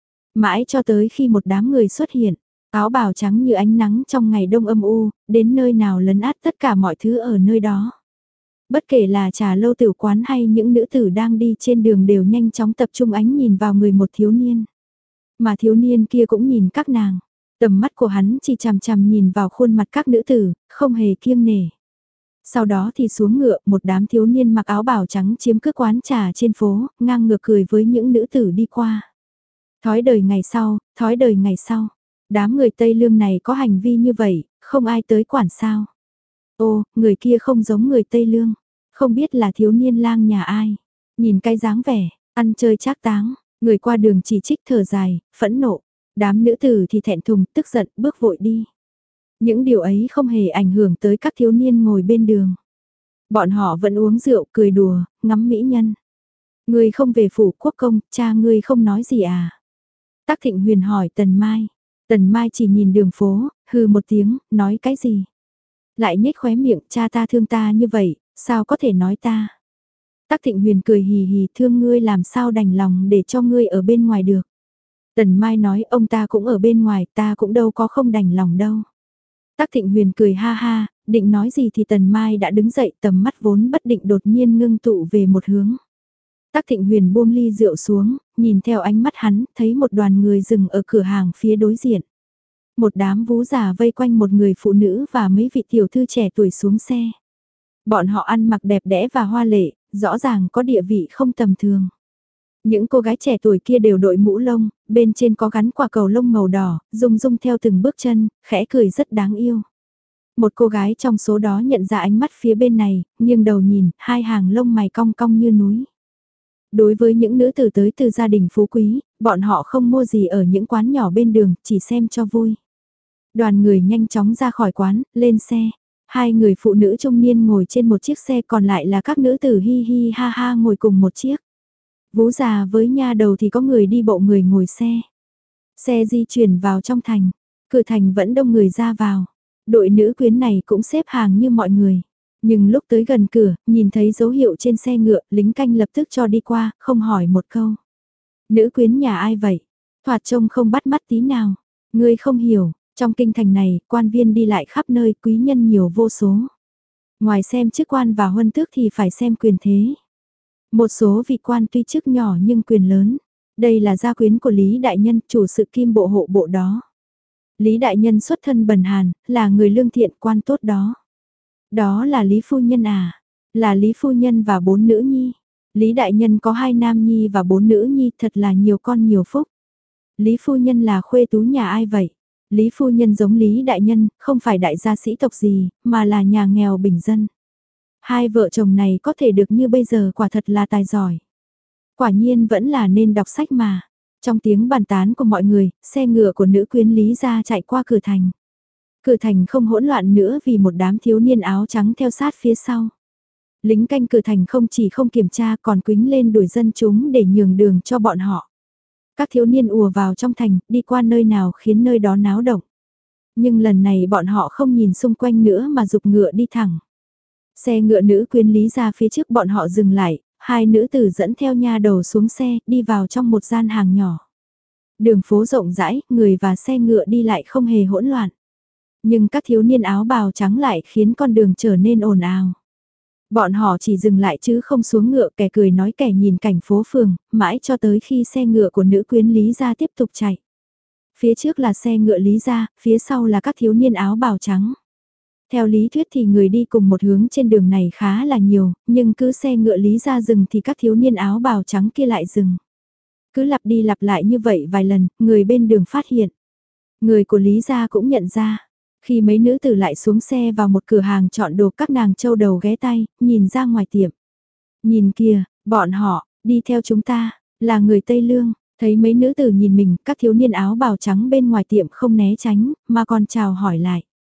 Mãi cho tới khi một đám người xuất hiện, áo bào trắng như ánh nắng trong ngày đông âm u, đến nơi nào lấn át tất cả mọi thứ ở nơi đó. Bất kể là trà lâu tử quán hay những nữ tử đang đi trên đường đều nhanh chóng tập trung ánh nhìn vào người một thiếu niên. Mà thiếu niên kia cũng nhìn các nàng. Tầm mắt của hắn chỉ chằm chằm nhìn vào khuôn mặt các nữ tử, không hề kiêng nể. Sau đó thì xuống ngựa, một đám thiếu niên mặc áo bào trắng chiếm cứ quán trà trên phố, ngang ngược cười với những nữ tử đi qua. Thói đời ngày sau, thói đời ngày sau. Đám người Tây Lương này có hành vi như vậy, không ai tới quản sao. Ô, người kia không giống người Tây Lương. Không biết là thiếu niên lang nhà ai. Nhìn cái dáng vẻ, ăn chơi trác táng, người qua đường chỉ trích thở dài, phẫn nộ. Đám nữ tử thì thẹn thùng, tức giận, bước vội đi. Những điều ấy không hề ảnh hưởng tới các thiếu niên ngồi bên đường. Bọn họ vẫn uống rượu, cười đùa, ngắm mỹ nhân. Ngươi không về phủ quốc công, cha ngươi không nói gì à? Tắc Thịnh Huyền hỏi Tần Mai. Tần Mai chỉ nhìn đường phố, hừ một tiếng, nói cái gì? Lại nhếch khóe miệng, cha ta thương ta như vậy, sao có thể nói ta? Tắc Thịnh Huyền cười hì hì, thương ngươi làm sao đành lòng để cho ngươi ở bên ngoài được. Tần Mai nói ông ta cũng ở bên ngoài, ta cũng đâu có không đành lòng đâu. Tắc Thịnh Huyền cười ha ha, định nói gì thì Tần Mai đã đứng dậy, tầm mắt vốn bất định đột nhiên ngưng tụ về một hướng. Tắc Thịnh Huyền buông ly rượu xuống, nhìn theo ánh mắt hắn, thấy một đoàn người dừng ở cửa hàng phía đối diện. Một đám vú già vây quanh một người phụ nữ và mấy vị tiểu thư trẻ tuổi xuống xe. Bọn họ ăn mặc đẹp đẽ và hoa lệ, rõ ràng có địa vị không tầm thường. Những cô gái trẻ tuổi kia đều đội mũ lông, bên trên có gắn quả cầu lông màu đỏ, rung rung theo từng bước chân, khẽ cười rất đáng yêu. Một cô gái trong số đó nhận ra ánh mắt phía bên này, nghiêng đầu nhìn, hai hàng lông mày cong cong như núi. Đối với những nữ tử tới từ gia đình phú quý, bọn họ không mua gì ở những quán nhỏ bên đường, chỉ xem cho vui. Đoàn người nhanh chóng ra khỏi quán, lên xe. Hai người phụ nữ trung niên ngồi trên một chiếc xe, còn lại là các nữ tử hi hi ha ha ngồi cùng một chiếc. Vú già với nha đầu thì có người đi bộ người ngồi xe. Xe di chuyển vào trong thành, cửa thành vẫn đông người ra vào. Đội nữ quyến này cũng xếp hàng như mọi người. Nhưng lúc tới gần cửa, nhìn thấy dấu hiệu trên xe ngựa, lính canh lập tức cho đi qua, không hỏi một câu. Nữ quyến nhà ai vậy? Thoạt trông không bắt mắt tí nào. Ngươi không hiểu, trong kinh thành này, quan viên đi lại khắp nơi, quý nhân nhiều vô số. Ngoài xem chức quan và huân tước thì phải xem quyền thế. Một số vị quan tuy chức nhỏ nhưng quyền lớn. Đây là gia quyến của Lý Đại Nhân, chủ sự kim bộ hộ bộ đó. Lý Đại Nhân xuất thân bần hàn, là người lương thiện quan tốt đó. Đó là Lý Phu Nhân à? Là Lý Phu Nhân và bốn nữ nhi. Lý Đại Nhân có hai nam nhi và bốn nữ nhi, thật là nhiều con nhiều phúc. Lý Phu Nhân là khuê tú nhà ai vậy? Lý Phu Nhân giống Lý Đại Nhân, không phải đại gia sĩ tộc gì, mà là nhà nghèo bình dân. Hai vợ chồng này có thể được như bây giờ quả thật là tài giỏi. Quả nhiên vẫn là nên đọc sách mà. Trong tiếng bàn tán của mọi người, xe ngựa của nữ quyến Lý gia chạy qua cửa thành. Cửa thành không hỗn loạn nữa vì một đám thiếu niên áo trắng theo sát phía sau. Lính canh cửa thành không chỉ không kiểm tra còn quính lên đuổi dân chúng để nhường đường cho bọn họ. Các thiếu niên ùa vào trong thành, đi qua nơi nào khiến nơi đó náo động. Nhưng lần này bọn họ không nhìn xung quanh nữa mà giục ngựa đi thẳng. Xe ngựa nữ quyến Lý ra phía trước bọn họ dừng lại, hai nữ tử dẫn theo nha đầu xuống xe, đi vào trong một gian hàng nhỏ. Đường phố rộng rãi, người và xe ngựa đi lại không hề hỗn loạn. Nhưng các thiếu niên áo bào trắng lại khiến con đường trở nên ồn ào. Bọn họ chỉ dừng lại chứ không xuống ngựa, kẻ cười nói kẻ nhìn cảnh phố phường, mãi cho tới khi xe ngựa của nữ quyến Lý gia tiếp tục chạy. Phía trước là xe ngựa Lý gia, phía sau là các thiếu niên áo bào trắng. Theo lý thuyết thì người đi cùng một hướng trên đường này khá là nhiều, nhưng cứ xe ngựa Lý gia dừng thì các thiếu niên áo bào trắng kia lại dừng. Cứ lặp đi lặp lại như vậy vài lần, người bên đường phát hiện. Người của Lý gia cũng nhận ra. Khi mấy nữ tử lại xuống xe vào một cửa hàng chọn đồ, các nàng châu đầu ghé tay, nhìn ra ngoài tiệm. Nhìn kìa, bọn họ, đi theo chúng ta, là người Tây Lương. Thấy mấy nữ tử nhìn mình, các thiếu niên áo bào trắng bên ngoài tiệm không né tránh, mà còn chào hỏi lại.